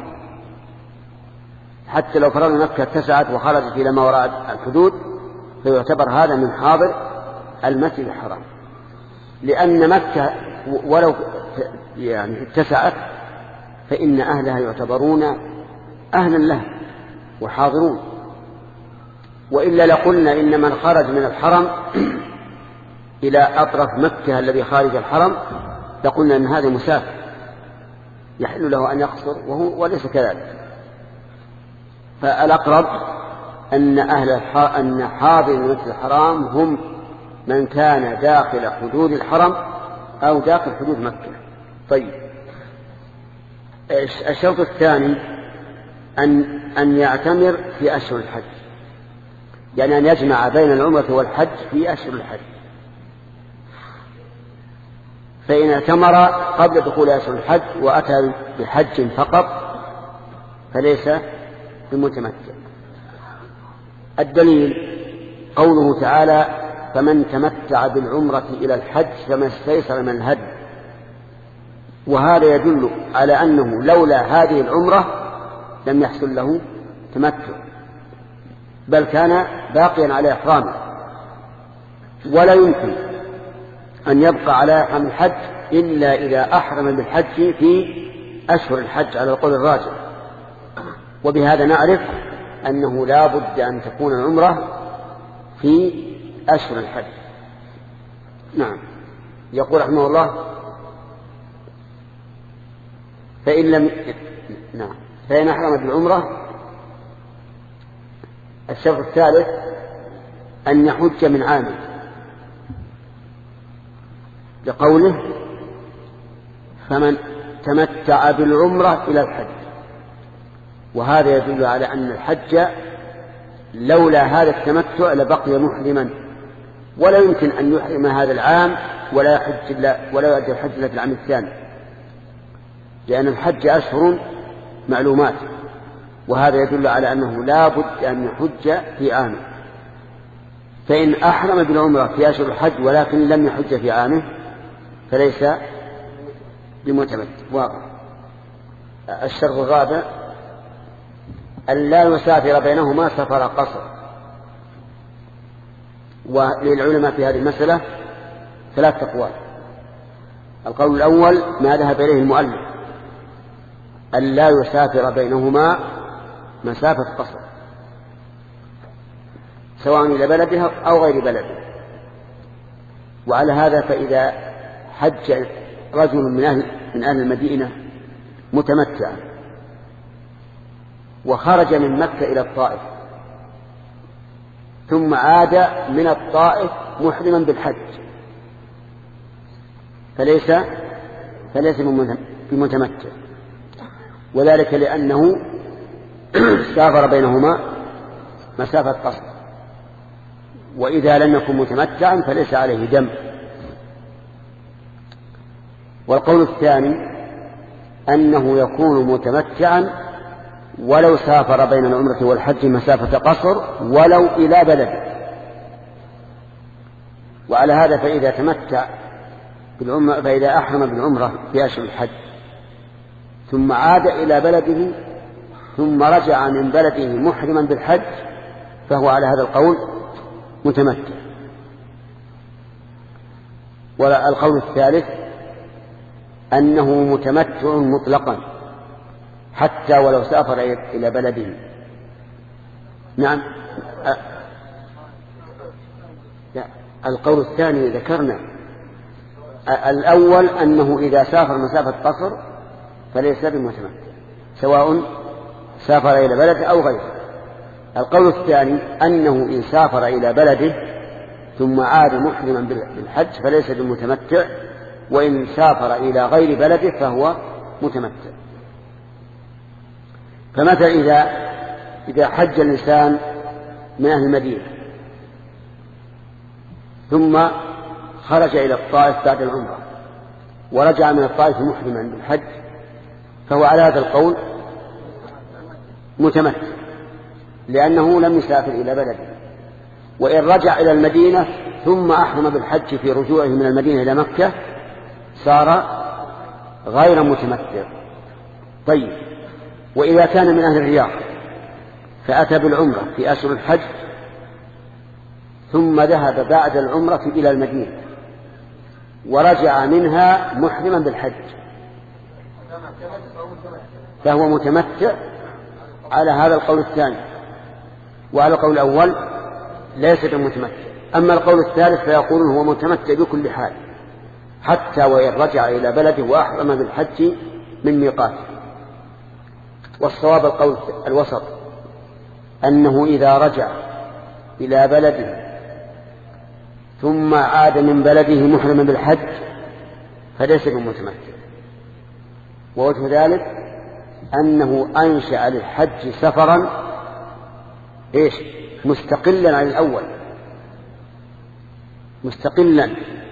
حتى لو فرضنا مكة اتسعت وخرجت إلى ما وراء الحدود فيعتبر هذا من حاضر المسجد الحرام، لأن مكة ولو يعني اتسعت فإن أهلها يعتبرون أهلا له وحاضرون. وإلا لقلنا إن من خرج من الحرم إلى أطرف مكة الذي خارج الحرم لقلنا أن هذا مسافر يحل له أن يقصر وهو وليس كذلك. فالأقرب أن أهل أن حاضر المسجد الحرام هم من كان داخل حدود الحرم أو داخل حدود مكة. طيب، الشرط الثاني أن أن يعتمر في أشهر الحج، يعني أن يجمع بين العمرة والحج في أشهر الحج. فإن اعتمر قبل دخول أشهر الحج وأتى بحج فقط فليس بمتمتع. الدليل قوله تعالى فمن تمتع بالعمرة إلى الحج فما استيسر من الهدي، وهذا يدل على أنه لولا هذه العمرة لم يحصل له تمتع، بل كان باقيا على إحرامه، ولا يمكن أن يبقى على إحرام الحج إلا إذا أحرم بالحج في أشهر الحج على القول الراجح. وبهذا نعرف أنه لا بد أن تكون العمرة في أشهر الحج. نعم. يقول رحمه الله: فإن لم نعم فإن أحرم بالعمرة. الشرط الثالث أن يحج من عامه، لقوله: فمن تمتع بالعمرة إلى الحج. وهذا يدل على أن الحج لولا هذا التمتع لبقي محرما، ولا يمكن أن يحرم هذا العام ولا يحج إلا ولا يؤدي الحج إلا في العام الثاني، لأن الحج أشهر معلومات، وهذا يدل على أنه لا بد أن يحج في عامه. فإن أحرم بالعمرة في أشهر الحج ولكن لم يحج في عامه فليس بمتمتع. واضح. الشرط الرابع أن لا يسافر بينهما سفر قصر. وللعلماء في هذه المسألة ثلاث أقوال. القول الأول ما ذهب إليه المؤلف، أن لا يسافر بينهما مسافة قصر، سواء إلى بلدها أو غير بلدها. وعلى هذا فإذا حج رجل من أهل, من أهل المدينة متمتعا وخرج من مكة إلى الطائف ثم عاد من الطائف محرما بالحج فليس فليس بمتمتع، وذلك لأنه سافر بينهما مسافة قصر، وإذا لم يكن متمتعا فليس عليه دم. والقول الثاني أنه يكون متمتعا ولو سافر بين العمرة والحج مسافة قصر ولو إلى بلده. وعلى هذا فإذا تمتع بالعمرة فإذا أحرم بالعمرة في أشهر الحج ثم عاد إلى بلده ثم رجع من بلده محرما بالحج فهو على هذا القول متمتع. والقول الثالث أنه متمتع مطلقا حتى ولو سافر إلى بلده. نعم. القول الثاني ذكرنا الأول أنه إذا سافر مسافة قصر فليس بمتمتع سواء سافر إلى بلده أو غيره. القول الثاني أنه إن سافر إلى بلده ثم عاد محرما بالحج فليس بمتمتع، وإن سافر إلى غير بلده فهو متمتع. فمثلا إذا إذا حج الإنسان من أهل المدينة ثم خرج إلى الطائف بعد العمرة ورجع من الطائف محرما بالحج فهو على هذا القول متمتع لأنه لم يسافر إلى بلده. وإن رجع إلى المدينة ثم أحرم بالحج في رجوعه من المدينة إلى مكة صار غير متمتع. طيب، وإذا كان من أهل الرياض فأتى بالعمرة في أشهر الحج ثم ذهب بعد العمرة إلى المدينة ورجع منها محرما بالحج فهو متمتع على هذا القول الثاني. وعلى القول الأول ليس بمتمتع. أما القول الثالث فيقول هو متمتع بكل حال حتى وإن رجع إلى بلده وأحرم بالحج من ميقاته. والصواب القول الوسط أنه إذا رجع إلى بلده ثم عاد من بلده محرما بالحج فليس بمتمتع. ووجه ذلك أنه أنشأ للحج سفرا إيش مستقلا عن الأول، مستقلا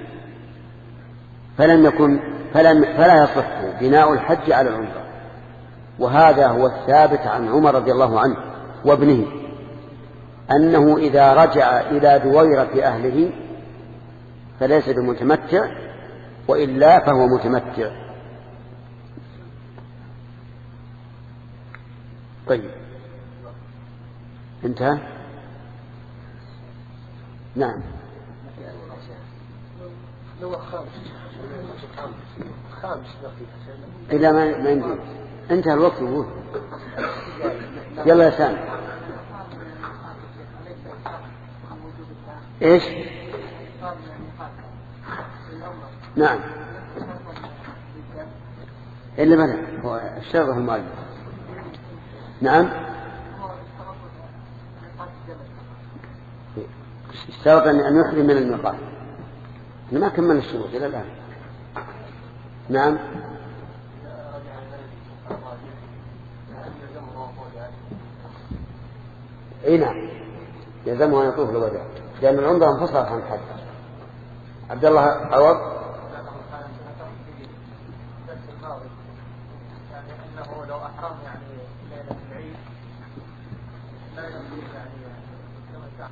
فلم يكن فلم فلا يصح بناء الحج على العمرة. وهذا هو الثابت عن عمر رضي الله عنه وابنه أنه إذا رجع إلى دويرة أهله فليس بمتمتع وإلا فهو متمتع. طيب انتهى. نعم. إلى ما ما يمكن انتهى الوقت. يقول يلا يا سامي. ايش؟ نعم. إلا بلى هو الشرط المؤلف. نعم. اشترط أن يحرم من الميقات. ما كمل الشروط إلى الآن. نعم. اي نعم يلزمه ان يطوف الوداع لان العمره انفصلت عن الحج. عبد الله عوض. يعني انه لو احرم يعني ليله العيد لا يمكن يعني يتمتع.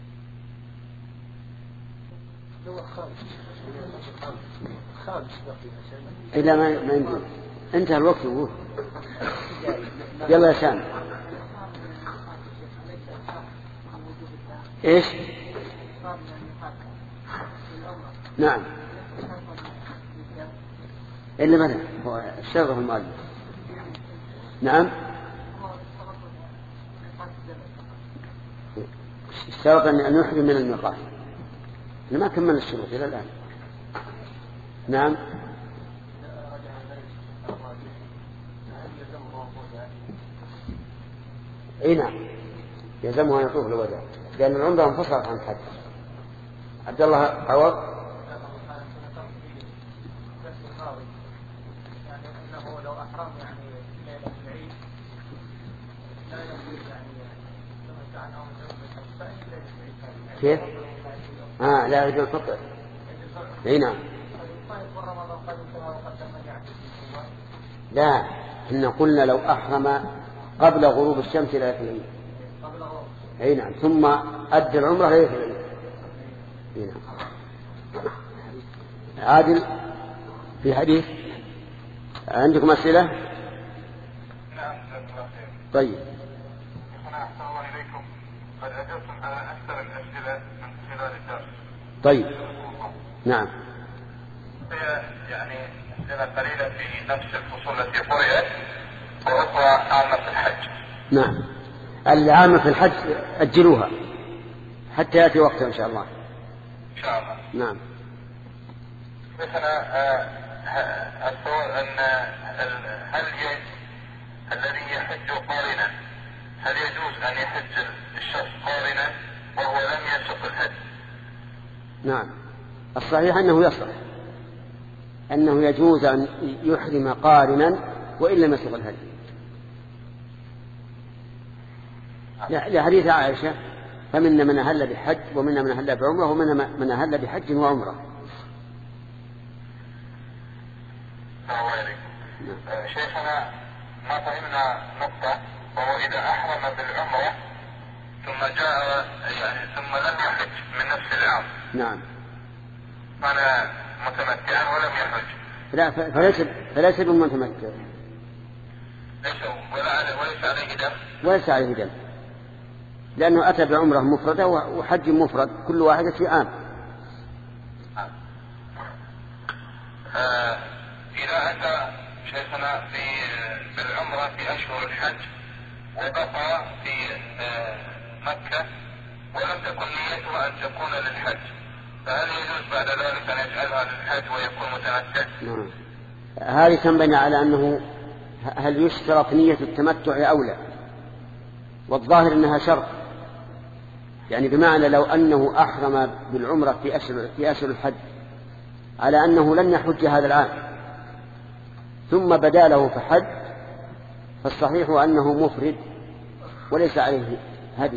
هو خامس خامس إلا ما ما يمكن انتهى الوقت. يقول يلا يا سامي. ايش؟ نعم. إلا ماذا هو الشرط المؤلف. نعم. اشترط أن يحرم من الميقات. ما كمل الشروط إلى الآن. نعم. اي نعم يلزمه ان يطوف الوداع لان العمره انفصلت عن الحج. عبد الله عوض. يعني انه لو احرم يعني ليله العيد لا يمكن يعني يتمتع عنه من كيف؟ اه لا يجوز الفطر. اي نعم. لا إن قلنا لو أحرم قبل غروب الشمس ليلة العيد. اي نعم ثم أدى العمرة ليلة العيد. اي نعم. عادل في حديث عندكم أسئلة؟ نعم. طيب. أنا أحسن الله إليكم قد أجبتم على أكثر الأسئلة من خلال الدرس. طيب. نعم. هي يعني أسئلة قليلة في نفس الفصول التي قرأت وأخرى عامة في الحج. نعم. العامة في الحج أجلوها حتى يأتي وقتها إن شاء الله. إن شاء الله. نعم. مثلا السؤال أن هل الذي يحج قارنا هل يجوز أن يحج الشخص قارنا وهو لم يسق الهدي؟ نعم الصحيح أنه يصح أنه يجوز أن يحرم قارنا وإن لم يسق الهدي لحديث عائشة فمنا من أهل بحج ومنا من أهل بعمرة ومنا من أهل بحج وعمرة. نعم. شيخنا ما فهمنا نقطة وهو إذا أحرم بالعمرة ثم جاء يعني ثم لم يحج من نفس العام. نعم. أنا متمتعا ولم يحج. لا فليس فليس بمتمتع. ليس ولا وليس عليه دم. وليس عليه دم لأنه أتى بعمرة مفردة وحج مفرد كل واحدة في عام. آه إذا أتى شيخنا في بالعمرة في أشهر الحج وبقى في آه مكة ولم تكن نيته أن تكون للحج فهل يجوز بعد ذلك أن يجعلها للحج ويكون متمتع؟ نعم. هذه تنبني على أنه هل يشترط نية التمتع أو لا والظاهر أنها شرط يعني بمعنى لو أنه أحرم بالعمرة في أشهر في أشهر الحج على أنه لن يحج هذا العام ثم بدا له فحج فالصحيح أنه مفرد وليس عليه هدي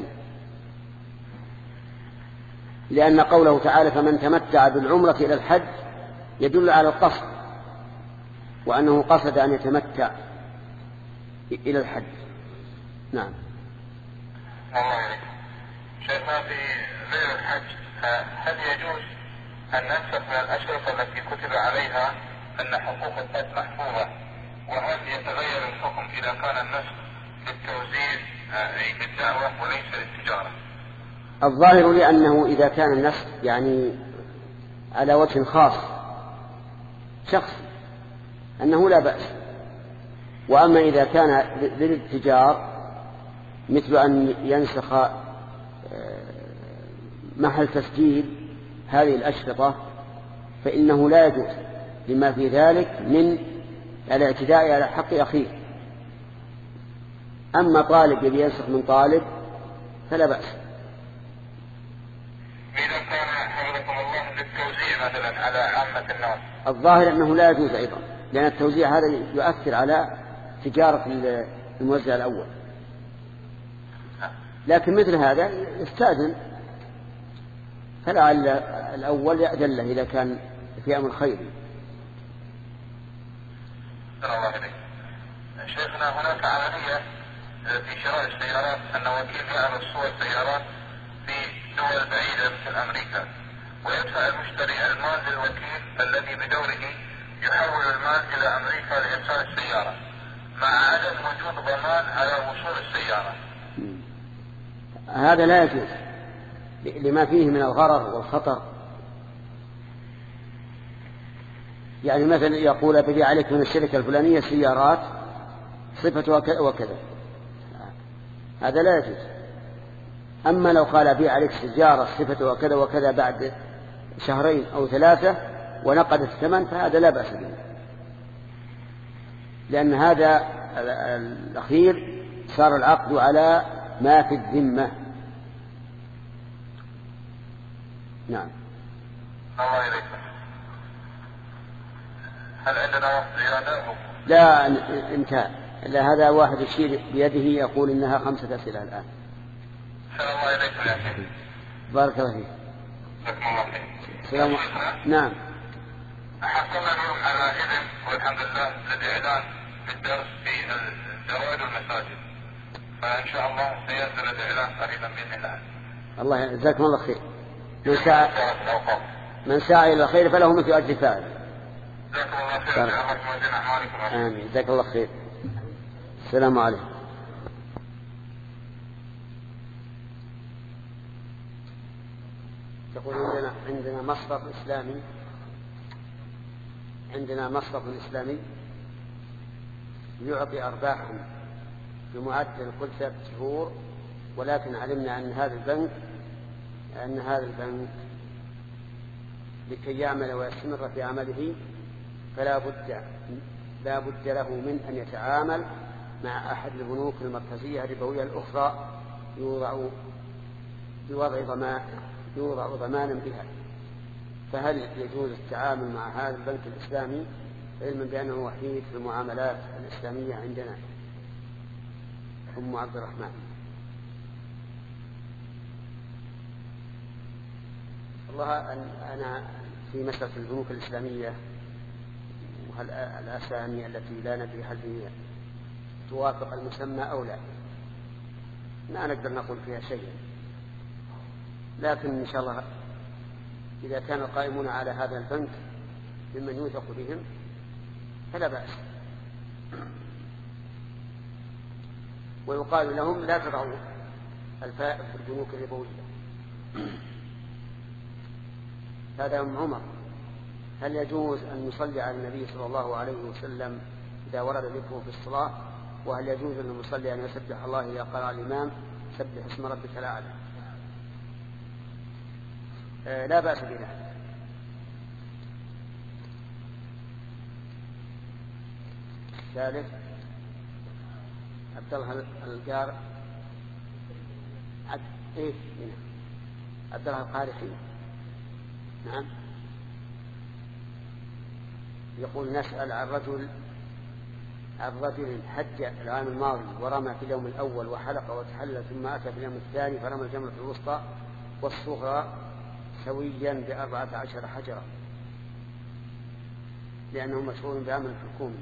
لأن قوله تعالى فمن تمتع بالعمرة إلى الحج يدل على القصد وأنه قصد أن يتمتع إلى الحج. نعم. الله عليكم. شيخنا في غير الحج هل يجوز أن ننسخ من الأشرطة التي كتب عليها أن حقوق الحج محفوظة وهل يتغير الحكم إذا كان النسخ للتوزيع أي للدعوة وليس للتجارة؟ الظاهر لأنه إذا كان النسخ يعني على وجه خاص شخصي أنه لا بأس، وأما إذا كان للاتجار مثل أن ينسخ محل تسجيل هذه الأشرطة فإنه لا يجوز لما في ذلك من الاعتداء على حق أخيه. أما طالب يبي ينسخ من طالب فلا بأس. إذا كان حفظكم الله للتوزيع مثلا على عامة الناس، الظاهر أنه لا يجوز أيضا، لأن التوزيع هذا يؤثر على تجارة الموزع الأول. لكن مثل هذا يستأذن، فلعل الأول يأذن له إذا كان في أمر خيري. الله عليك. شيخنا هناك عملية في شراء السيارات أن وكيل يعرض صور سيارات في دول بعيدة مثل أمريكا، ويدفع المشتري المال للوكيل الذي بدوره يحول المال إلى أمريكا لإرسال السيارة مع عدم وجود ضمان على وصول السيارة. هذا لا يجوز لما فيه من الغرر والخطر. يعني مثلا يقول ببيع عليك من الشركة الفلانية سيارات صفتها كذا وكذا، هذا لا يجوز. أما لو قال بيع عليك سيارة صفتها كذا وكذا بعد شهرين أو ثلاثة ونقد الثمن فهذا لا بأس به، لأن هذا الأخير صار العقد على ما في الذمة. نعم. الله إليك. هل عندنا وقت زيادة؟ لا انتهى. لا، هذا واحد يشير بيده يقول إنها خمسة أسئلة الآن. الله إليكم يا شيخ. بارك الله فيك. جزاكم الله خير. سلام. نعم. حصلنا اليوم على إذن والحمد لله للإعلان بالدرس في الزواج والمساجد، فإن شاء الله سيصل الإعلان قريبا بإذن الله. الله جزاكم الله خير. من سعى من سعى إلى الخير فله مثل أجر فاعل. جزاكم الله خير. آمين. جزاك الله خير. السلام عليكم. تقول عندنا عندنا مصرف إسلامي عندنا مصرف إسلامي يعطي أرباحا بمعدل كل ثلاث شهور، ولكن علمنا أن هذا البنك أن هذا البنك لكي يعمل ويستمر في عمله فلا بد لا بد له من أن يتعامل مع أحد البنوك المركزية الربوية الأخرى يوضع بوضع ضمان يوضع ضمانا بها. فهل يجوز التعامل مع هذا البنك الإسلامي علما بأنه وحيد في المعاملات الإسلامية عندنا؟ أم عبد الرحمن. والله أنا في مسألة البنوك الإسلامية والأسامي التي لا ندري هل هي توافق المسمى أو لا، لا نقدر نقول فيها شيئا، لكن إن شاء الله إذا كان القائمون على هذا البنك ممن يوثق بهم فلا بأس. ويقال لهم لا تضعوا الفائق في البنوك الربوية. هذا أم عمر: هل يجوز أن نصلي على النبي صلى الله عليه وسلم إذا ورد ذكره في الصلاة؟ وهل يجوز أن نصلي أن يسبح الله إذا قرأ الإمام سبح اسم ربك الأعلى؟ آه لا بأس بذلك. ثالث عبد الله الجار عبد إيه عبد الله القارحي. نعم. يقول: نسأل عن رجل عن رجل حج العام الماضي ورمى في اليوم الأول وحلق وتحلل، ثم أتى في اليوم الثاني فرمى الجمرة الوسطى والصغرى سويا بأربعة عشر حجرا، لأنه مشهور بعمل الحكومي،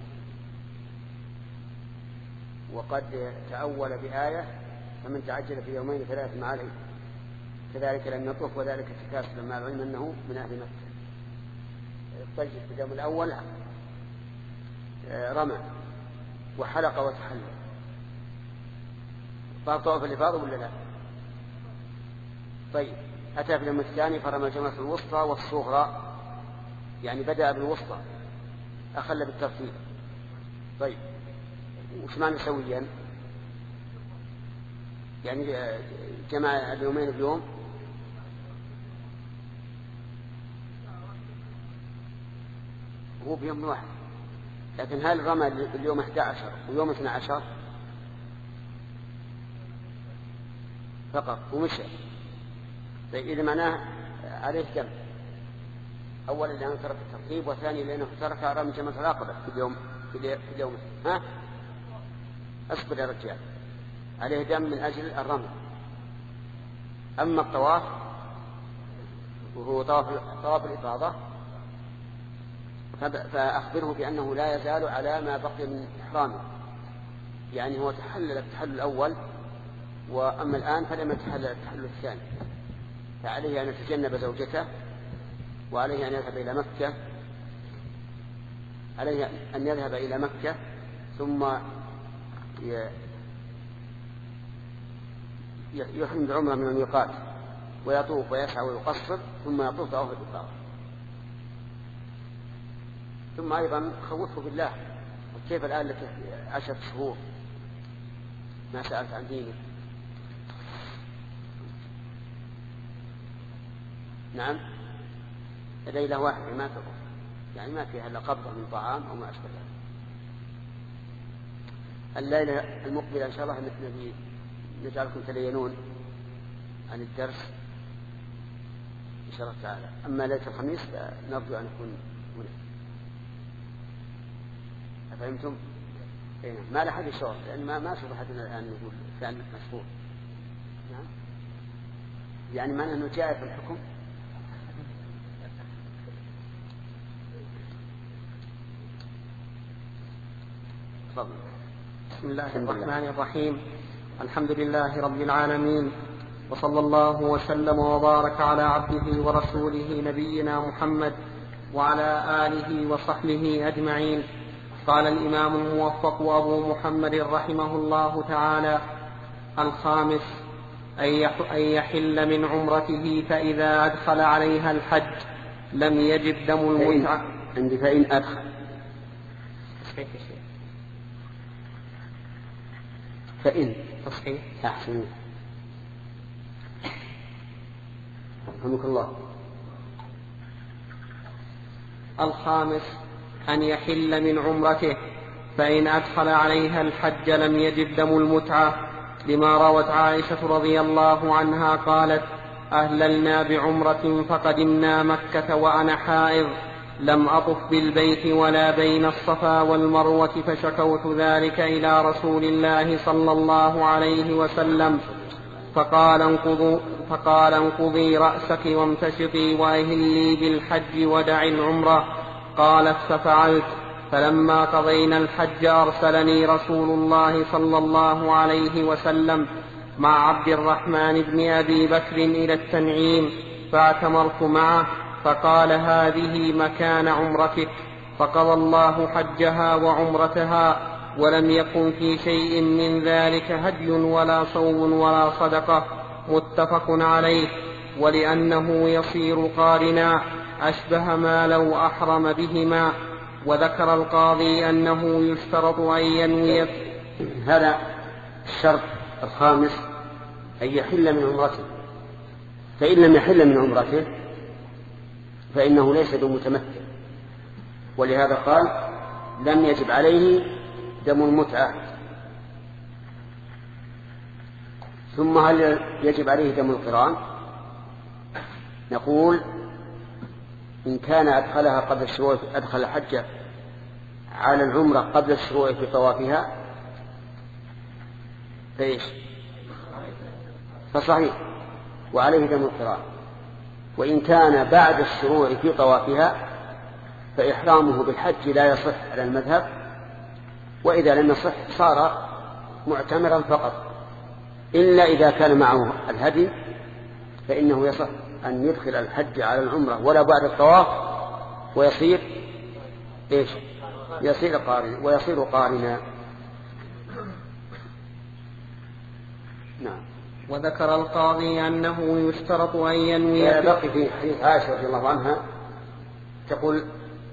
وقد تأول بآية: فمن تعجل في يومين ثلاث عليه، كذلك لم يطرق وذلك تكاسل لما علم أنه من أهل مكة. طيب في اليوم الأول رمى وحلق وتحلل، صار طواف الإفاضة ولا لا؟ طيب أتى في اليوم الثاني فرمى الجمرة الوسطى والصغرى، يعني بدأ بالوسطى أخل بالترتيب. طيب وش معنى سويا؟ يعني جمع اليومين بيوم؟ هو بيوم واحد، لكن هل رمى اليوم أحد عشر ويوم اثني عشر فقط ومشى؟ طيب إذا معناه عليه دم، أولا لأنه ترك الترتيب، وثاني لأنه ترك رمي جمرة العقبة في اليوم في اليوم ها أصبر يا رجال، عليه دم من أجل الرمي. أما الطواف وهو طواف طواف الإفاضة فأخبره بأنه لا يزال على ما بقي من إحرامه، يعني هو تحلل التحلل الأول، وأما الآن فلم يتحلل التحلل الثاني، فعليه أن يتجنب زوجته، وعليه أن يذهب إلى مكة عليه أن يذهب إلى مكة ثم يحرم بعمرة من الميقات ويطوف ويسعى ويقصر ثم يطوف طواف الإفاضة. ثم أيضا خوفه بالله، كيف الآن لك عشرة شهور ما سألت عن دينك؟ نعم ليلة واحدة ما تطوف، يعني ما فيها إلا قبضة من طعام أو ما أشبه ذلك. الليلة المقبلة إن شاء الله نبي نجعلكم تلينون عن الدرس إن شاء الله تعالى. أما ليلة الخميس نرجو أن نكون هنا. أفهمتم؟ ما لحد شغل، لأن ما ما شوف أحدنا الآن نقول فعلا مشهور. نعم يعني معنى أنه جاء في الحكم. بسم الله الرحمن الرحيم. الحمد لله رب العالمين، وصلى الله وسلم وبارك على عبده ورسوله نبينا محمد وعلى آله وصحبه أجمعين. قال الإمام الموفق أبو محمد رحمه الله تعالى: الخامس أن يحل من عمرته فإذا أدخل عليها الحج لم يجب دم المتعة. عندي فإن أدخل فإن تصحيح أحسن رحمك الله. الخامس أن يحل من عمرته فإن أدخل عليها الحج لم يجب دم المتعة، لما روت عائشة رضي الله عنها قالت: أهللنا بعمرة فقدمنا مكة وأنا حائض، لم أطف بالبيت ولا بين الصفا والمروة، فشكوت ذلك إلى رسول الله صلى الله عليه وسلم فقال انقضوا فقال انقضي رأسك وامتشطي وأهلي بالحج ودعي العمرة. قالت: ففعلت، فلما قضينا الحج أرسلني رسول الله صلى الله عليه وسلم مع عبد الرحمن بن أبي بكر إلى التنعيم فاعتمرت معه، فقال: هذه مكان عمرتك. فقضى الله حجها وعمرتها، ولم يكن في شيء من ذلك هدي ولا صوم ولا صدقة. متفق عليه. ولأنه يصير قارنا أشبه ما لو أحرم بهما. وذكر القاضي أنه يشترط أن ينوي. هذا الشرط الخامس أن يحل من عمرته، فإن لم يحل من عمرته فإنه ليس بمتمتع، ولهذا قال: لم يجب عليه دم المتعة. ثم هل يجب عليه دم القران؟ نقول: إن كان أدخلها قبل الشروع أدخل الحج على العمرة قبل الشروع في طوافها فإيش؟ فصحيح وعليه دم القران. وإن كان بعد الشروع في طوافها فإحرامه بالحج لا يصح على المذهب، وإذا لم يصح صار معتمرا فقط، إلا إذا كان معه الهدي فإنه يصح أن يدخل الحج على العمرة ولا بعد الطواف ويصير إيش؟ يصير قارنا ويصير قارنا. نعم. وذكر القاضي أنه يشترط أن ينوي. بقي في حديث عائشة رضي الله عنها تقول: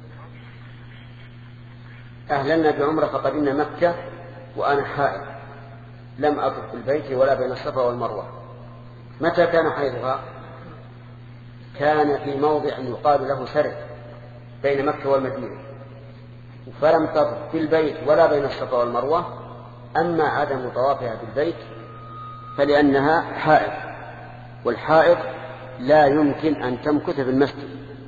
أهلنا بعمرة فقدمنا مكة وأنا حائض لم أطف بالبيت ولا بين الصفا والمروة. متى كان حيضها؟ كان في موضع يقال له سرد بين مكة والمدينة، فلم تطف بالبيت ولا بين الصفا والمروة. أما عدم طوافها بالبيت فلأنها حائض، والحائض لا يمكن أن تمكث في المسجد.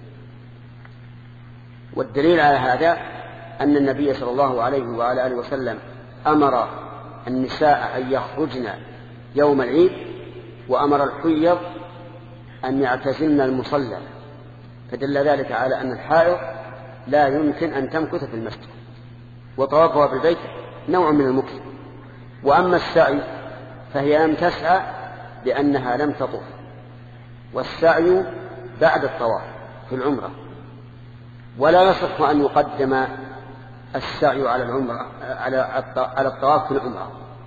والدليل على هذا أن النبي صلى الله عليه وعلى آله وسلم أمر النساء أن يخرجن يوم العيد، وأمر الحيض أن يعتزلن المصلى، فدل ذلك على أن الحائض لا يمكن أن تمكث في المسجد، وطوافها في البيت نوع من المكث. وأما السعي فهي لم تسعى لأنها لم تطف، والسعي بعد الطواف في العمرة، ولا يصح أن يقدم السعي على العمرة على الطواف في العمرة،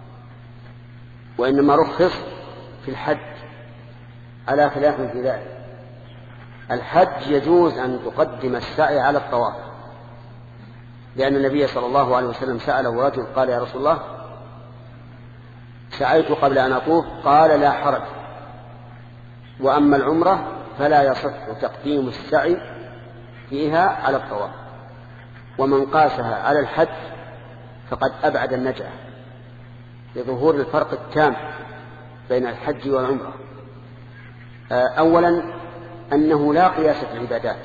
وإنما رخص في الحج على خلاف في ذلك. الحج يجوز أن تقدم السعي على الطواف، لأن النبي صلى الله عليه وسلم سأله رجل قال: يا رسول الله سعيت قبل أن أطوف، قال: لا حرج. وأما العمرة فلا يصح تقديم السعي فيها على الطواف، ومن قاسها على الحج فقد أبعد النجعة لظهور الفرق التام بين الحج والعمرة. أولا أنه لا قياس في العبادات،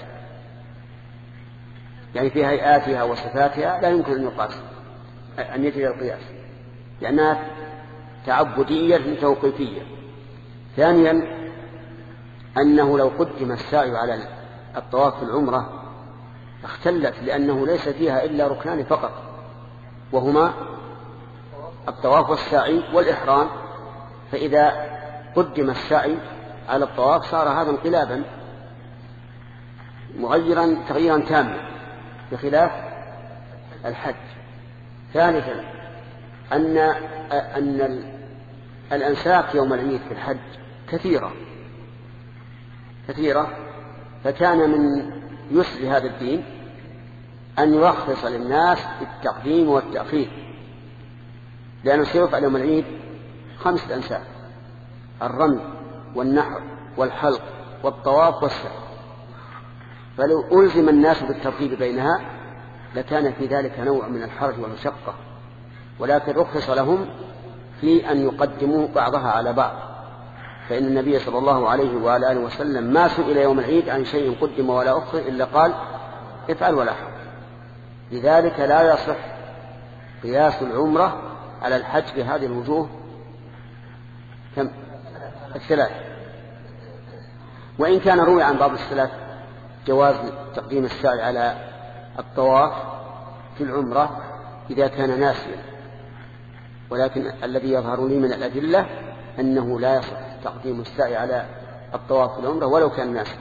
يعني في هيئاتها وصفاتها لا يمكن أن يقاس أن يجري القياس، لأنها تعبدية توقيفية. ثانيا أنه لو قدم السعي على الطواف في العمرة اختلت، لأنه ليس فيها إلا ركنان فقط، وهما الطواف والسعي والإحرام، فإذا قدم السعي على الطواف صار هذا انقلابا مغيرا تغييرا تاما بخلاف الحج. ثالثا أن أن الأنساك يوم العيد في الحج كثيرة كثيرة فكان من يسر هذا الدين أن يرخص للناس بالتقديم والتأخير، لأنه سيفعل يوم العيد خمسة أنساك: الرمي والنحر والحلق والطواف والسعي، فلو ألزم الناس بالترتيب بينها لكان في ذلك نوع من الحرج والمشقة، ولكن رخص لهم في أن يقدموا بعضها على بعض، فإن النبي صلى الله عليه وآله وسلم ما سئل يوم العيد عن شيء قدم ولا أخر إلا قال: افعل ولا حرج. لذلك لا يصح قياس العمرة على الحج بهذه الوجوه كم الثلاث. وإن كان روي عن بعض السلف جواز تقديم السعي على الطواف في العمرة إذا كان ناسيا، ولكن الذي يظهر لي من الأدلة أنه لا يصح تقديم السعي على الطواف في العمرة ولو كان ناسيا.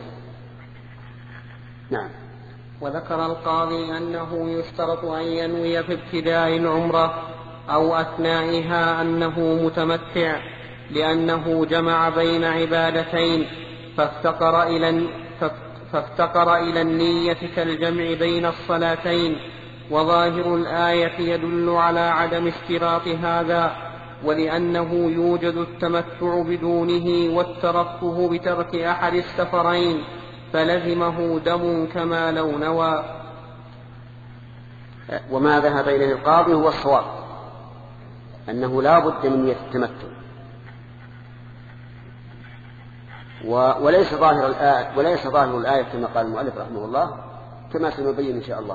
نعم. وذكر القاضي أنه يشترط أن ينوي في ابتداء العمرة أو أثنائها أنه متمتع، لأنه جمع بين عبادتين فافتقر إلى فافتقر إلى النية كالجمع بين الصلاتين، وظاهر الآية يدل على عدم اشتراط هذا، ولأنه يوجد التمتع بدونه والترفه بترك أحد السفرين، فلزمه دم كما لو نوى. وما ذهب إليه القاضي هو الصواب، أنه لا بد من نية التمتع، وليس ظاهر الآية وليس ظاهر الآية كما قال المؤلف رحمه الله، كما سنبين إن شاء الله.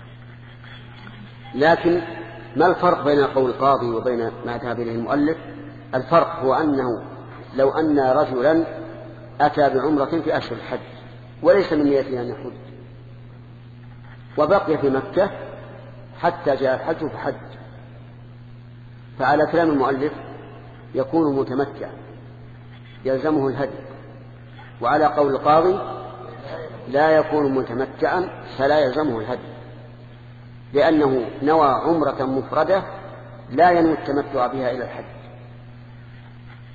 لكن ما الفرق بين قول القاضي وبين ما ذهب إليه المؤلف؟ الفرق هو أنه لو أن رجلا أتى بعمرة في أشهر الحج وليس من نيته أن يحج، وبقي في مكة حتى جاء الحج فحج، فعلى كلام المؤلف يكون متمتع يلزمه الهدي، وعلى قول القاضي لا يكون متمتعا فلا يلزمه الهدي، لأنه نوى عمرة مفردة لا ينوي التمتع بها إلى الحج.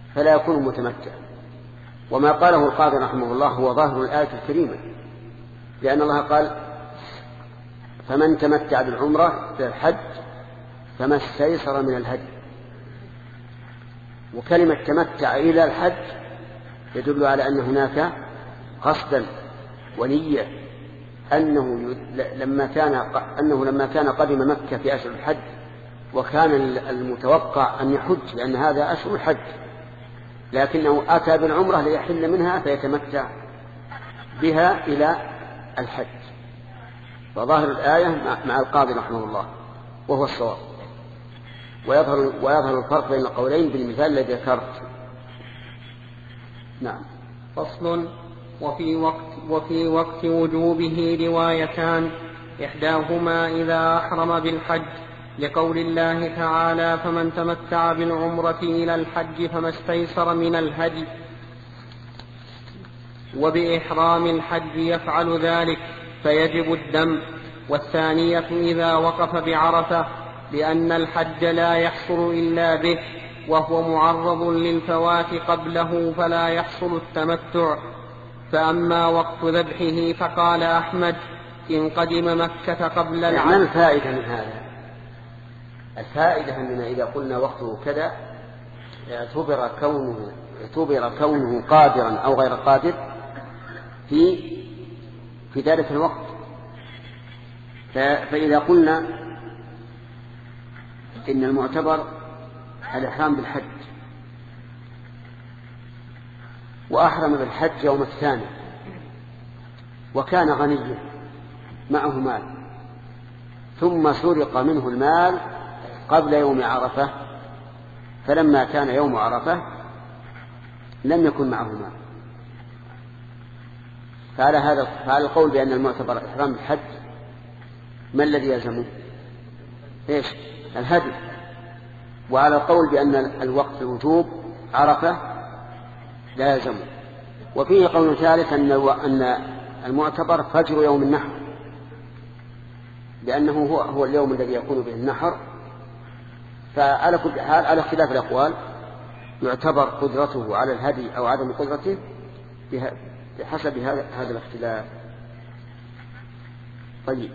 فلا يكون متمتعا. وما قاله القاضي رحمه الله هو ظاهر الآية الكريمة، لأن الله قال فمن تمتع بالعمرة في الحج فما استيسر من الهدي. وكلمة تمتع إلى الحج يدل على أن هناك قصدا ونية أنه لما كان أنه لما كان قدم مكة في أشهر الحج وكان المتوقع أن يحج لأن هذا أشهر الحج، لكنه أتى بالعمرة ليحل منها فيتمتع بها إلى الحج. فظاهر الآية مع القاضي رحمه الله وهو الصواب. ويظهر, ويظهر الفرق بين القولين بالمثال الذي ذكرت. نعم. فصل. وفي وقت, وفي وقت وجوبه روايتان، إحداهما إذا أحرم بالحج لقول الله تعالى فمن تمتع بالعمرة إلى الحج فما استيسر من الهدي، وبإحرام الحج يفعل ذلك فيجب الدم. والثانية إذا وقف بعرفة لأن الحج لا يحصل إلا به وهو معرض للفوات قبله فلا يحصل التمتع. فأما وقت ذبحه فقال أحمد إن قدم مكة قبل العشر. ما الفائدة من هذا؟ الفائدة أننا إذا قلنا وقته كذا اعتبر كونه, اعتبر كونه قادرا أو غير قادر في, في ذلك الوقت. فإذا قلنا إن المعتبر الإحرام بالحج وأحرم بالحج يوم الثاني وكان غنيا معه مال ثم سرق منه المال قبل يوم عرفة، فلما كان يوم عرفة لم يكن معه مال، فعلى هذا فعلى القول بأن المعتبر إحرام بالحج ما الذي يلزمه؟ إيش؟ الهدي. وعلى القول بأن الوقت الوجوب عرفة لا يلزمه. وفيه قول ثالث أن المعتبر فجر يوم النحر، لأنه هو, هو اليوم الذي يكون به النحر. فعلى كل حال على اختلاف الأقوال يعتبر قدرته على الهدي أو عدم قدرته بحسب هذا الاختلاف. طيب،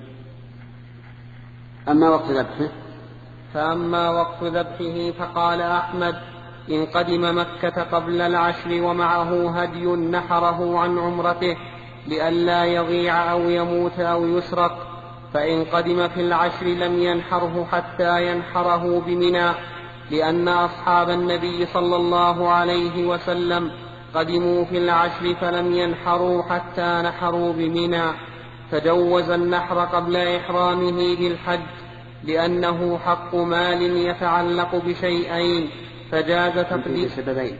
أما وقت ذبحه فأما وقت ذبحه فقال أحمد إن قدم مكة قبل العشر ومعه هدي نحره عن عمرته لئلا يضيع أو يموت أو يسرق، فإن قدم في العشر لم ينحره حتى ينحره بمنى، لأن أصحاب النبي صلى الله عليه وسلم قدموا في العشر فلم ينحروا حتى نحروا بمنى، فجوز النحر قبل إحرامه بالحج لأنه حق مال يتعلق بشيئين فجاز تقديم بسببين.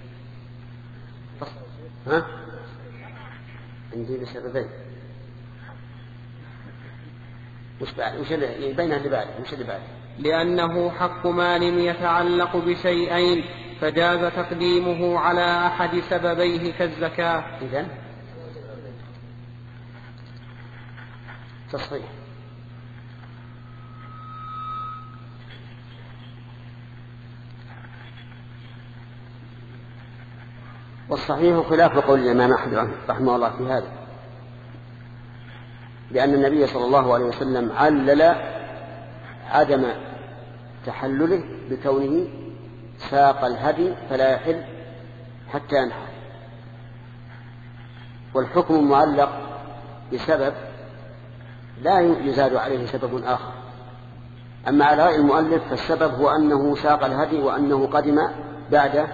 ها؟ عندي بسببين. وش بعد؟ وش اللي بينها اللي بعد؟ وش اللي بعد؟ لأنه حق مال يتعلق بشيئين فجاز تقديمه على أحد سببيه كالزكاة. إذن تصحيح. والصحيح خلاف قول الإمام أحمد رحمه الله في هذا، لأن النبي صلى الله عليه وسلم علل عدم تحلله بكونه ساق الهدي فلا يحل حتى ينحر، والحكم معلق بسبب لا يزاد عليه سبب آخر. أما على رأي المؤلف فالسبب هو أنه ساق الهدي وأنه قدم بعد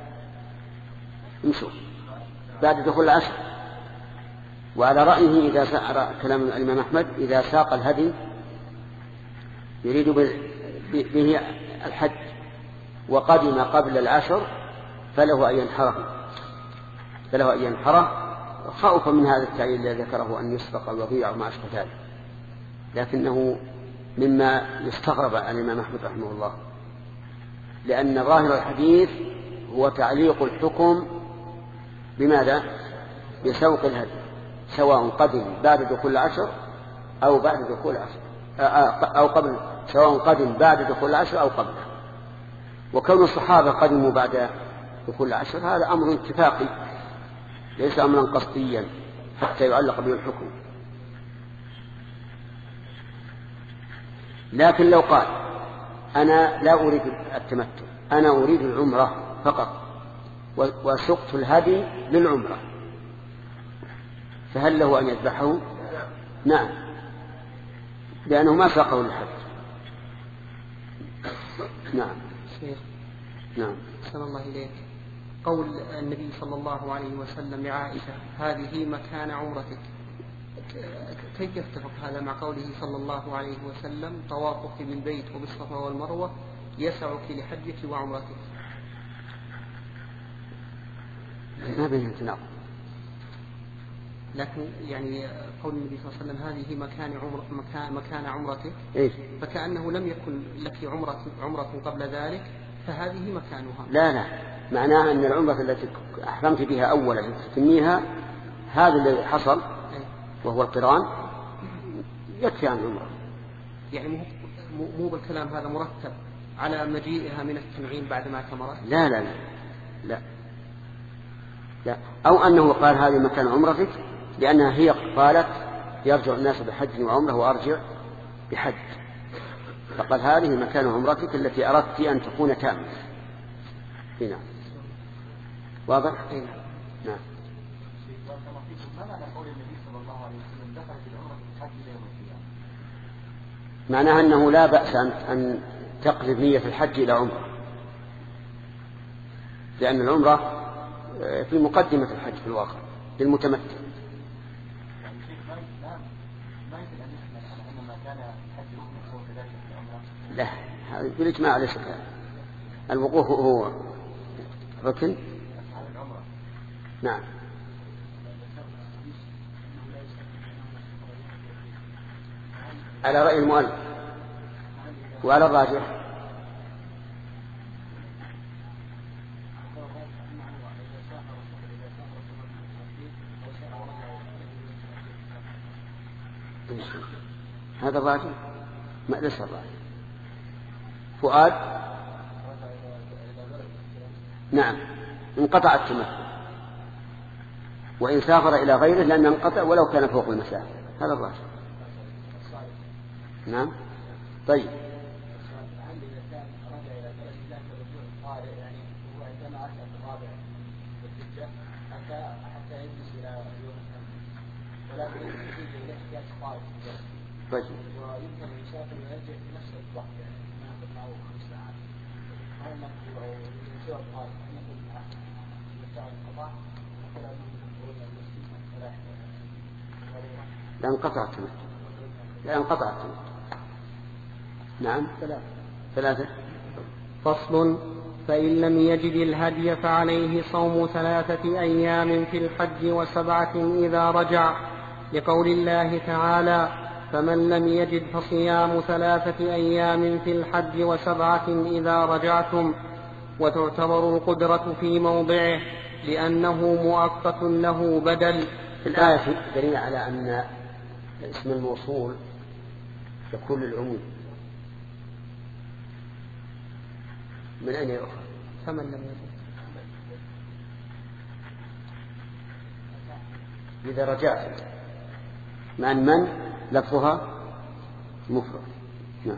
نشوف بعد دخول العشر. وعلى رأيه إذا سأر كلام الإمام أحمد إذا ساق الهدي يريد به الحج وقدم قبل العشر فله أن ينحره فله أن ينحره خوفا من هذا التعليل الذي ذكره أن يسبق أو يضيع وما أشبه ذلك، لكنه مما يستغرب عن الإمام أحمد رحمه الله، لأن ظاهر الحديث هو تعليق الحكم بماذا؟ بسوق الهدي، سواء قدم بعد دخول العشر أو بعد دخول العشر أو قبل، سواء قدم بعد دخول العشر أو قبله. وكون الصحابة قدموا بعد في كل عشر هذا أمر اتفاقي ليس أمرا قصديا حتى يعلق به الحكم. لكن لو قال أنا لا أريد التمتع، أنا أريد العمرة فقط وسقت الهدي للعمرة، فهل له أن يذبحه؟ نعم، لأنه ما ساقه للحج. نعم. نعم. أحسن الله إليك. قول النبي صلى الله عليه وسلم لعائشة هذه مكان عمرتك، كيف يتفق هذا مع قوله صلى الله عليه وسلم طوافك بالبيت وبالصفا والمروة يسعك لحجك وعمرتك؟ ما بين تناقض. لكن يعني قول النبي صلى الله عليه وسلم هذه مكان عمر مكان مكان عمرتك، إيه؟ فكأنه لم يكن لك عمرة عمرة قبل ذلك فهذه مكانها. لا لا، معناها أن العمرة التي أحرمت بها أولا تتميها هذا الذي حصل وهو القران يكفي عن العمرة. يعني مو مو بالكلام هذا مرتب على مجيئها من التنعيم بعد ما تمرت؟ لا لا لا لا لا. أو أنه قال هذه مكان عمرتك لأنها هي قالت يرجع الناس بحج وعمره وأرجع بحج، فقال هذه مكان عمرتك التي أردت أن تكون تامة. هنا واضح؟ نعم. معناها أنه لا بأس أن تقلب نية الحج إلى عمرة، لأن العمرة في مقدمة الحج في الواقع للمتمتع. لا، هذا بالإجماع ليس كذلك. الوقوف هو ركن. نعم. على رأي المؤلف وعلى الراجح هذا الراجح ما ليس الراجح. فؤاد نعم انقطع التمتع، وإن سافر إلى غيره لأن انقطع ولو كان فوق المسافة، هذا الراجح. نعم. طيب طيب ويمكن أن يسافر ويرجع في نفس الوقت يعني ما يأخذ معه خمس ساعات. هل نقدر أو يسوى القارئ أن يكون معه متاع القضاء مثلا لا انقطع التمتع، لا انقطع التمتع. نعم. ثلاثة ثلاثة. فصل. فإن لم يجد الهدي فعليه صوم ثلاثة أيام في الحج وسبعة إذا رجع، لقول الله تعالى فمن لم يجد فصيام ثلاثة أيام في الحج وسبعة إذا رجعتم. وتعتبر القدرة في موضعه لأنه مؤقت له بدل. في الآية دليل على أن اسم الموصول يكون للعموم. من أين يؤخذ؟ فمن لم يجد إذا رجعت مع من لفظها مفرد. نعم.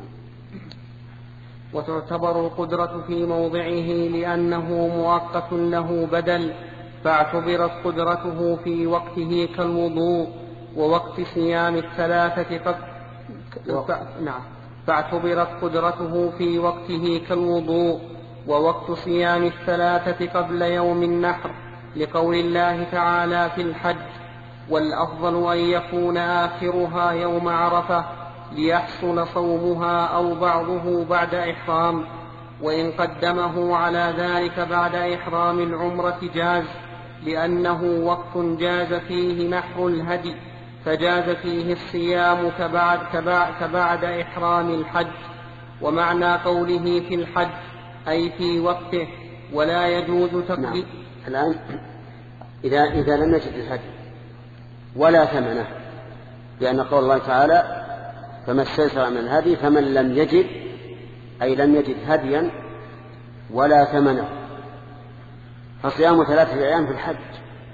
وتعتبر القدرة في موضعه لأنه مؤقت له بدل، فاعتبرت قدرته في وقته كالوضوء ووقت صيام الثلاثة قد... ف... نعم. فاعتبرت قدرته في وقته كالوضوء ووقت صيام الثلاثة قبل يوم النحر، لقول الله تعالى في الحج والأفضل أن يكون آخرها يوم عرفة ليحصل صومها أو بعضه بعد إحرام، وإن قدمه على ذلك بعد إحرام العمرة جاز، لأنه وقت جاز فيه نحر الهدي، فجاز فيه الصيام كبعد, كبعد, كبعد إحرام الحج. ومعنى قوله في الحج أي في وقته، ولا يجوز تقديم. نعم. الآن إذا, إذا لم يجد الهدي ولا ثمنه، لأن قول الله تعالى فما استيسر من الهدي، فمن لم يجد أي لم يجد هديا ولا ثمنه، فصيام ثلاثة أيام في الحج.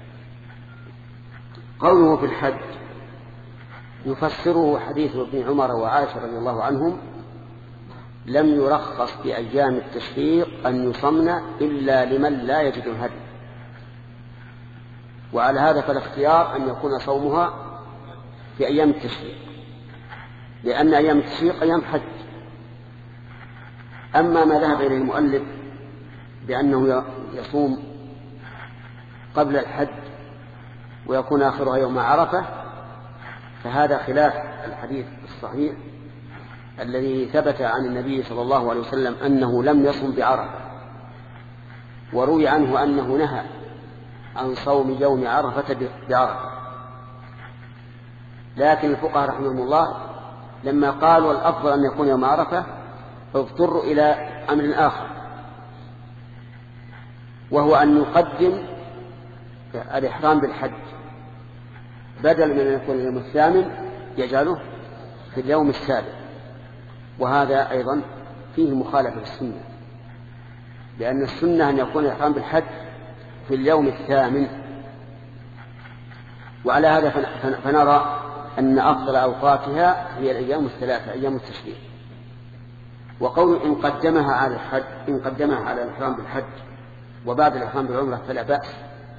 قوله في الحج يفسره حديث ابن عمر وعائشة رضي الله عنهم: لم يرخص في أيام التشريق أن يصمن إلا لمن لا يجد الهدي. وعلى هذا فالاختيار أن يكون صومها في أيام التشريق، لأن أيام التشريق أيام حج. أما ما ذهب إليه المؤلف بأنه يصوم قبل الحج ويكون آخرها يوم عرفة، فهذا خلاف الحديث الصحيح الذي ثبت عن النبي صلى الله عليه وسلم أنه لم يصم بعرفة، وروي عنه أنه نهى عن صوم يوم عرفة بعرفة. لكن الفقهاء رحمهم الله لما قالوا الأفضل أن يكون يوم عرفة اضطروا إلى أمر آخر، وهو أن يقدم الإحرام بالحج، بدل من أن يكون اليوم الثامن يجعله في اليوم السابع. وهذا أيضا فيه مخالفة السنة، لأن السنة أن يكون الإحرام بالحج في اليوم الثامن. وعلى هذا فنرى أن أفضل أوقاتها هي الأيام الثلاثة أيام التشريق. وقول إن قدمها على الحج إن قدمها على الإحرام بالحج وبعد الإحرام بالعمرة فلا بأس،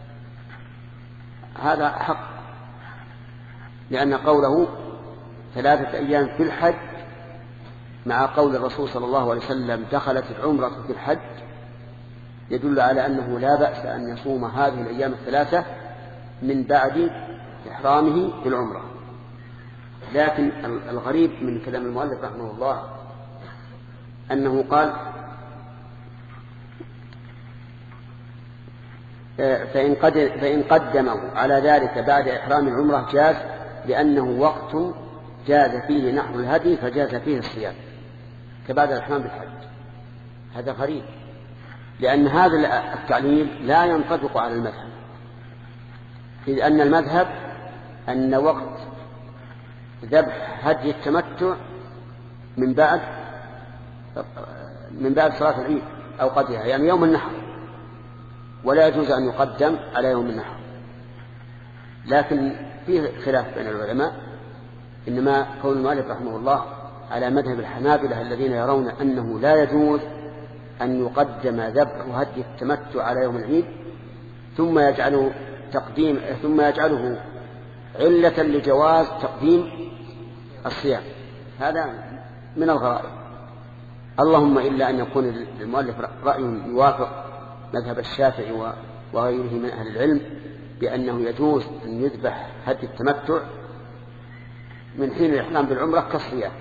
هذا حق، لأن قوله ثلاثة أيام في الحج مع قول الرسول صلى الله عليه وسلم دخلت العمرة في الحج يدل على أنه لا بأس أن يصوم هذه الأيام الثلاثة من بعد إحرامه بالعمرة. لكن الغريب من كلام المؤلف رحمه الله أنه قال فإن, قد فإن قدموا على ذلك بعد إحرام العمرة جاز، لأنه وقت جاز فيه نحر الهدي فجاز فيه الصيام كبعد الإحرام بالحج. هذا غريب، لأن هذا التعليل لا ينطبق على المذهب، إذ أن المذهب أن وقت ذبح هدي التمتع من بعد من بعد صلاة العيد أو قبلها، يعني يوم النحر، ولا يجوز أن يقدم على يوم النحر. لكن فيه خلاف بين العلماء، إنما قول المؤلف رحمه الله على مذهب الحنابلة الذين يرون أنه لا يجوز أن يقدم ذبح هدي التمتع على يوم العيد ثم يجعله تقديم ثم يجعله علة لجواز تقديم الصيام. هذا من الغرائب، اللهم إلا أن يكون المؤلف رأي يوافق مذهب الشافعي وغيره من أهل العلم بأنه يجوز أن يذبح هدي التمتع من حين الإحرام بالعمرة كالصيام.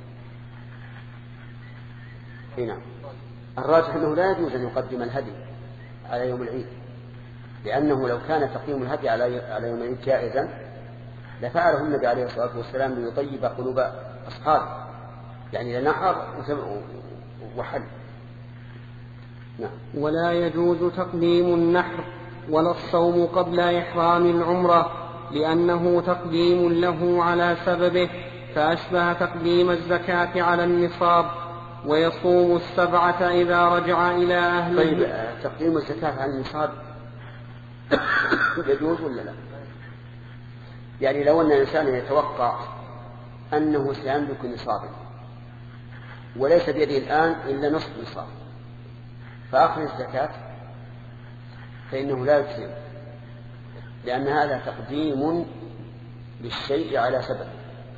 هنا الراجح أنه لا يجوز أن يقدم الهدي على يوم العيد، لأنه لو كان تقديم الهدي على يوم العيد جائزا لفعله النبي عليه الصلاة والسلام ليطيب قلوب أصحابه، يعني لنحر وحل. نعم. ولا يجوز تقديم النحر ولا الصوم قبل إحرام العمرة، لأنه تقديم له على سببه، فأشبه تقديم الزكاة على النصاب. ويصوم السبعة إذا رجع إلى أهله. طيب تقديم الزكاة على النصاب يجوز ولا لا؟ يعني لو أن الإنسان يتوقع أنه سيملك نصابا وليس بيده الآن إلا نصف نصاب فأخذ الزكاة فإنه لا يجزم، لأن هذا تقديم للشيء على سبب.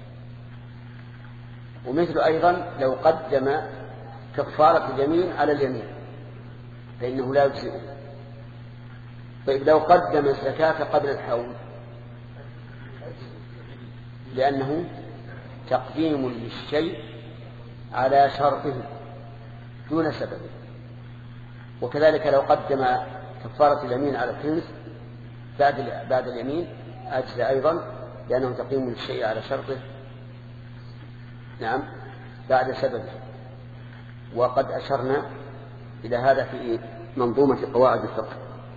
ومثل أيضا لو قدم كفارة اليمين على اليمين فإنه لا يجزم. طيب لو قدم الزكاة قبل الحول لأنه تقديم للشيء على شرطه دون سبب. وكذلك لو قدم كفارة اليمين على الكنز بعد بعد اليمين أجزى أيضا، لأنه تقديم للشيء على شرطه نعم بعد سببه. وقد أشرنا إلى هذا في منظومة قواعد الفقه.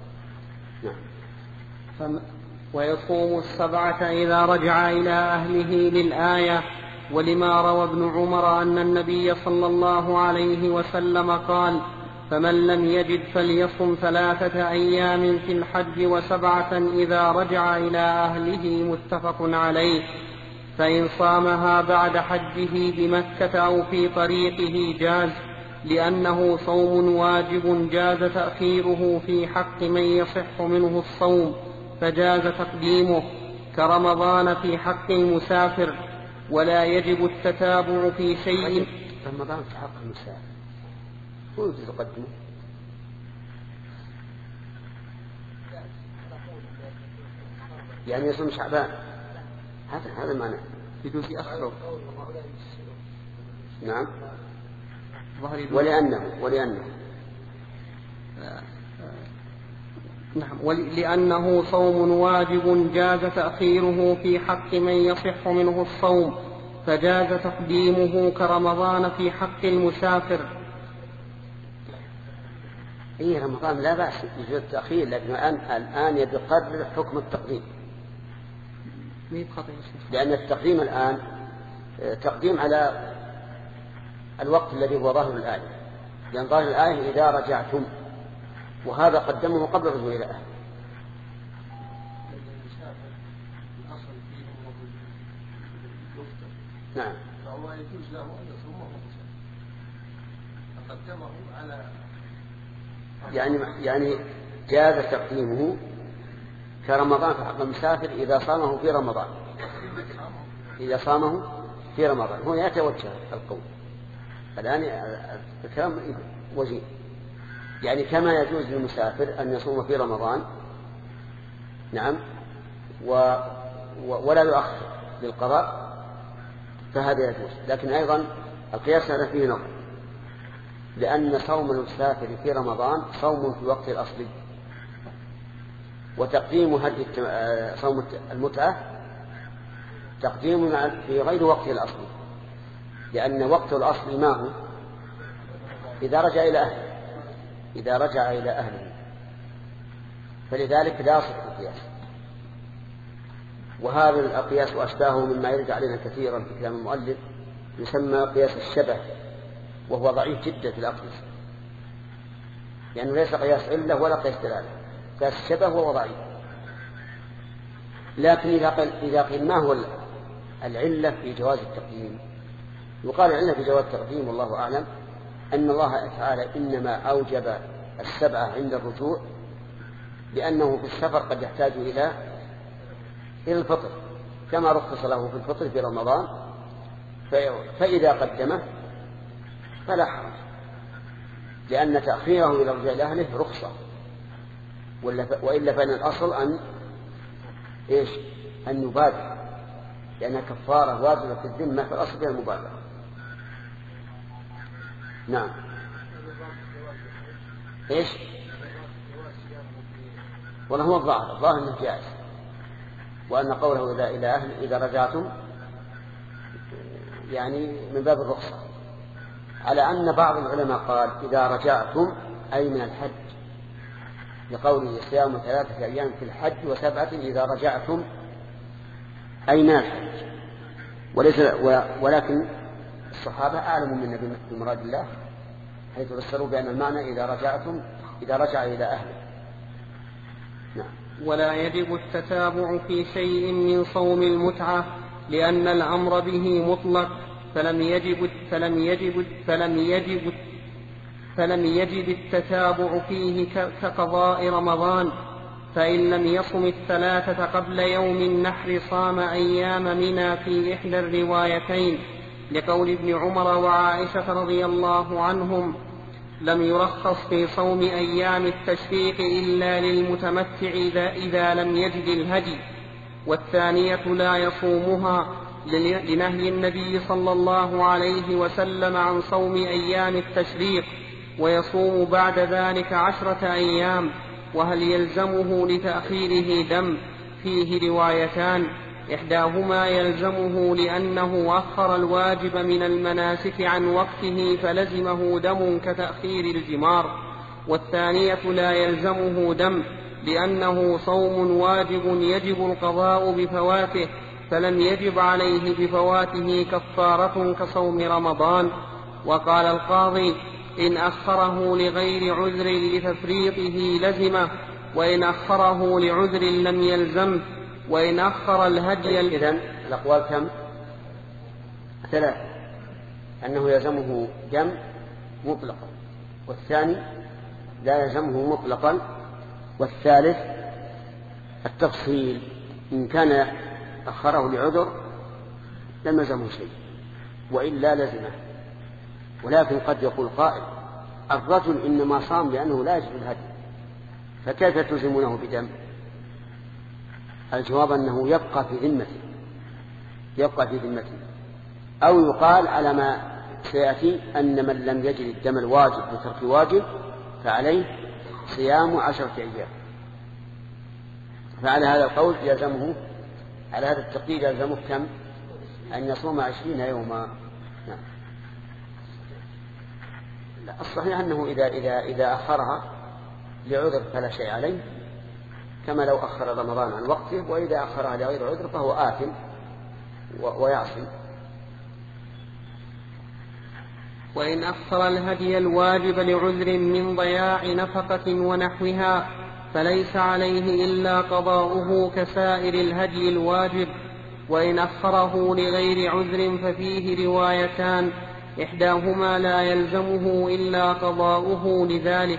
نعم. ويصوم السبعة إذا رجع إلى أهله للآية، ولما روى ابن عمر أن النبي صلى الله عليه وسلم قال: فمن لم يجد فليصم ثلاثة أيام في الحج وسبعة إذا رجع إلى أهله متفق عليه. فإن صامها بعد حجه بمكة أو في طريقه جاز، لأنه صوم واجب جاز تأخيره في حق من يصح منه الصوم فجاز تقديمه، كرمضان في حق المسافر. ولا يجب التتابع في شيء. رمضان في حق المسافر هو يجوز تقدمه؟ يعني يصوم شعبان، هذا هذا معنى يجوز يأخره. نعم. ولأنه ولأنه نعم ولأنه صوم واجب جاز تأخيره في حق من يصح منه الصوم فجاز تقديمه، كرمضان في حق المسافر. إيه رمضان لا بأس يجوز التأخير، لكن الآن الآن يقرر حكم التقديم، لأن التقديم الآن تقديم على الوقت الذي هو ظاهر الآية، لأن ظاهر الآية إذا رجعتم، وهذا قدمه قبل الرجوع إلى أهله. نعم. فهو يجوز له أن يصومه فقدمه على يعني يعني جاز تقديمه كرمضان في حق المسافر إذا صامه في رمضان، إذا صامه في رمضان. هنا يتوجه القول الآن الكلام وجيه، يعني كما يجوز للمسافر أن يصوم في رمضان، نعم، و ولا يؤخر للقضاء، فهذا يجوز. لكن أيضا القياس هذا فيه نظر، لأن صوم المسافر في رمضان صوم في وقت الأصلي، وتقديم هدي صوم المتعة تقديم في غير وقته الأصلي، لأن وقته الأصلي ما هو؟ إذا رجع إلى أهله، إذا رجع إلى أهله، فلذلك لا يصح القياس. وهذا القياس وأشباهه مما يرد علينا كثيرا في كلام المؤلف يسمى قياس الشبه، وهو ضعيف جدا في الأقياس، لأنه يعني ليس قياس علة ولا قياس دلالة، قياس الشبه وهو ضعيف. لكن إذا قيل, إذا قيل ما هو العلة في جواز التقديم، يقال العلة في جواز التقديم والله أعلم أن الله تعالى إنما أوجب السبعة عند الرجوع لأنه في السفر قد يحتاج إلى إلى الفطر، كما رخص له في الفطر في رمضان، فإذا قدمه فلا حرج، لأن تأخيره إلى رجوع أهله رخصة، وإلا فإن الأصل أن إيش أن يبادر، لأنها كفارة واجبة في الذمة، فالأصل فيها المبادرة. نعم. إيش والله هو الظاهر الظاهر أنه جائز، وأن قوله إذا إلى أهل إذا رجعتم يعني من باب الرخصة، على أن بعض العلماء قال إذا رجعتم أي من الحج، لقوله صيام ثلاثة أيام في الحج وسبعة إذا رجعتم أي من الحج، وليس ولكن الصحابة أعلموا من النبي بمراد الله، حيث فسروا بأن المعنى إذا رجعتم إذا رجع إلى أهله. نعم. ولا يجب التتابع في شيء من صوم المتعة، لأن الأمر به مطلق، فلم يجب فلم يجب فلم يجب فلم يجب التتابع فيه كقضاء رمضان، فإن لم يصم الثلاثة قبل يوم النحر صام أيام منى في إحدى الروايتين، لقول ابن عمر وعائشة رضي الله عنهم: لم يرخص في صوم أيام التشريق إلا للمتمتع إذا لم يجد الهدي. والثانية لا يصومها لنهي النبي صلى الله عليه وسلم عن صوم أيام التشريق، ويصوم بعد ذلك عشرة أيام. وهل يلزمه لتأخيره دم؟ فيه روايتان، إحداهما يلزمه لأنه أخر الواجب من المناسك عن وقته فلزمه دم كتأخير الجمار، والثانية لا يلزمه دم لأنه صوم واجب يجب القضاء بفواته، فلم يجب عليه بفواته كفارة كصوم رمضان. وقال القاضي: إن أخره لغير عذر لتفريطه لزمه، وإن أخره لعذر لم يلزمه. وإن أخر الهدي. إذن الأقوال كم؟ ثلاث: أنه يلزمه جمع مطلقا، والثاني لا يلزمه مطلقا، والثالث التفصيل، إن كان أخره لعذر لم يلزمه شيء وإلا لزمه. ولكن قد يقول قائل: الرجل إنما صام لأنه لا يجب الهدي، فكيف تلزمونه بدم؟ الجواب أنه يبقى في ذمته، يبقى في ذمته. أو يقال على ما سيأتي أن من لم يجد الدم الواجب بترك واجب فعليه صيام عشرة أيام. فعلى هذا القول يلزمه، على هذا التقدير يلزمه كم؟ أن يصوم عشرين يوما. نعم. الصحيح أنه إذا, إذا, إذا أخرها لعذر فلا شيء عليه، كما لو أخر رمضان عن وقته، وإذا أخرها لغير عذر فهو آثم ويعصي. وإن أخر الهدي الواجب لعذر من ضياع نفقة ونحوها فليس عليه إلا قضاؤه كسائر الهدي الواجب. وإن أخره لغير عذر ففيه روايتان، إحداهما لا يلزمه إلا قضاؤه لذلك،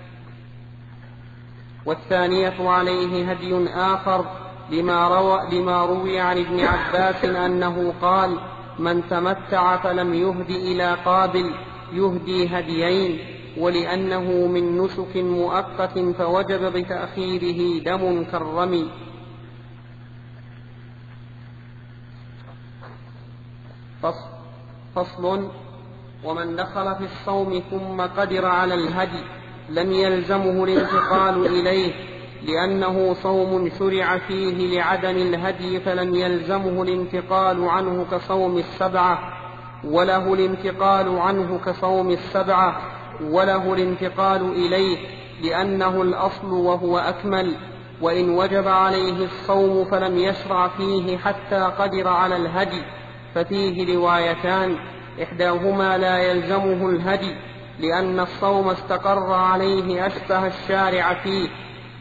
والثانية عليه هدي آخر، لما روى, لما روي عن ابن عباس أنه قال: من تمتع فلم يهد إلى قابل يهدي هديين، ولأنه من نسك مؤقت فوجب بتأخيره دم كالرمي. فصل: ومن دخل في الصوم ثم قدر على الهدي لم يلزمه الانتقال إليه، لأنه صوم شرع فيه لعدم الهدي، فلم يلزمه الانتقال عنه كصوم السبعة، وله الانتقال عنه كصوم السبعة وله الانتقال إليه، لأنه الأصل وهو أكمل. وإن وجب عليه الصوم فلم يشرع فيه حتى قدر على الهدي ففيه روايتان، إحداهما لا يلزمه الهدي لأن الصوم استقر عليه أشبه الشارع فيه،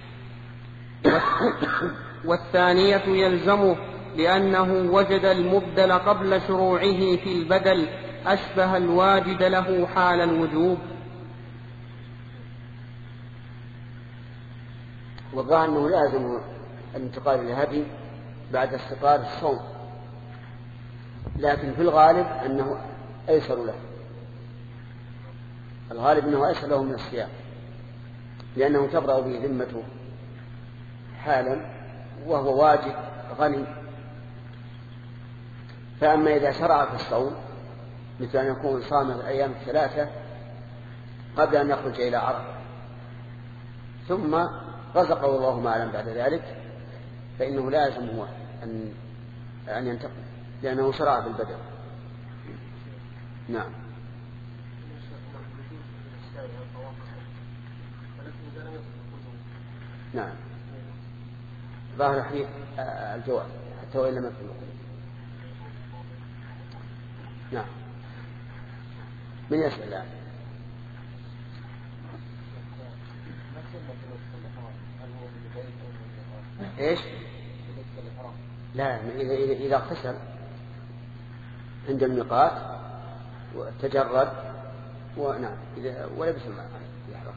والثانية يلزمه لأنه وجد المبدل قبل شروعه في البدل أشبه الواجد له حال الوجوب. والظاهر أنه لازم الانتقال إلى الهدي بعد استقرار الصوم، لكن في الغالب أنه أيسر له، الغالب أنه أيسر له من الصيام، لأنه تبرأ به ذمته حالا وهو واجد غني. فأما إذا شرع في الصوم مثل أن يكون صام الأيام الثلاثة قبل أن يخرج إلى عرفة ثم رزقه الله ما أعلم بعد ذلك، فإنه لازم هو أن أن ينتقل، لأنه شرع في البدء. نعم. نعم. ظاهر حديث الجواب حتى وإن لم يكن. نعم. من يسأل الآن؟ إيش؟ لا، إذا إذا اغتسل عند الميقات وتجرد ونعم إذا ولبس الماء يحرم.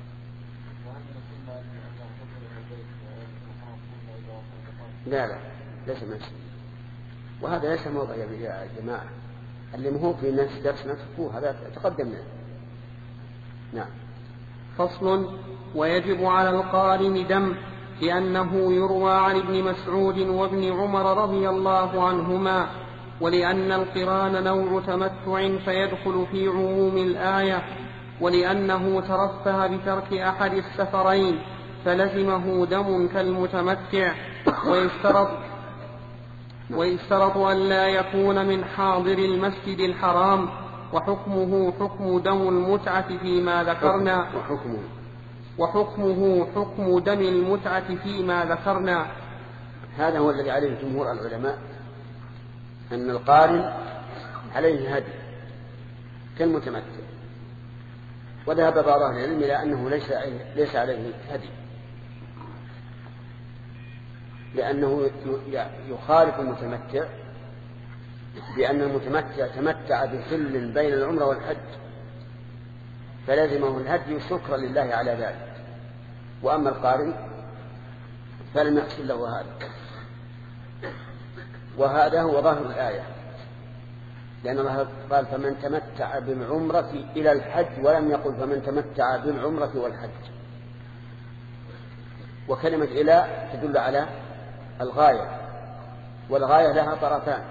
لا لا ليس منسي، وهذا ليس موضع يا جماعة، اللي مهو في الناس درس نتركوه، هذا تقدمنا. نعم. فصل: ويجب على القارن دم، لأنه يروى عن ابن مسعود وابن عمر رضي الله عنهما، ولأن القران نوع تمتع فيدخل في عموم الآية، ولأنه ترفه بترك أحد السفرين فلزمه دم كالمتمتع، ويشترط ويشترط أن لا يكون من حاضر المسجد الحرام، وحكمه حكم دم المتعة فيما ذكرنا وحكمه وحكمه حكم دم المتعة فيما ذكرنا. هذا هو الذي عليه جمهور العلماء، أن القارن عليه هدي كالمتمتع، وذهب بعض أهل العلم إلى أنه ليس ليس عليه هدي، لأنه يخالف المتمتع بأن المتمتع تمتع بحل بين العمرة والحج فلازمه الهدي شكرا لله على ذلك، وأما القارن فلم يحصل له هذا. وهذا هو ظاهر الآية، لأن الله قال فمن تمتع بالعمرة إلى الحج، ولم يقل فمن تمتع بالعمرة والحج. وكلمة إلى تدل على الغاية، والغاية لها طرفان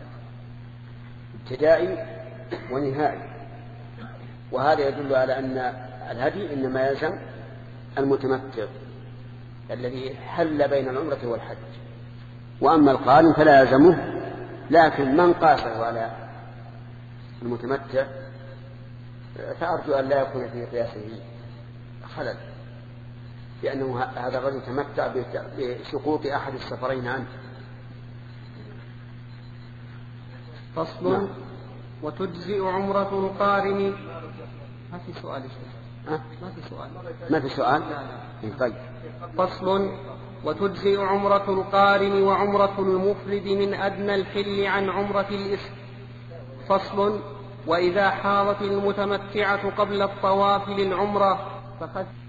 ابتدائي ونهائي، وهذا يدل على أن الهدي إنما يلزم المتمتع الذي حل بين العمرة والحج، وأما القارن فلا يلزمه. لكن من قاسه على المتمتع فأرجو أن لا يكون في قياسه خلل، لأنه هذا الرجل تمتع بسقوط أحد السفرين عنه. فصل. نعم. وتجزئ عمرة القارن. ما في سؤال أه؟ ما في سؤال ما في سؤال لا لا. طيب. فصل. وتجزئ عمرة القارن وعمرة المفرد من أدنى الحل عن عمرة الإسم. فصل. وإذا حاضت المتمتعة قبل الطواف للعمرة فقد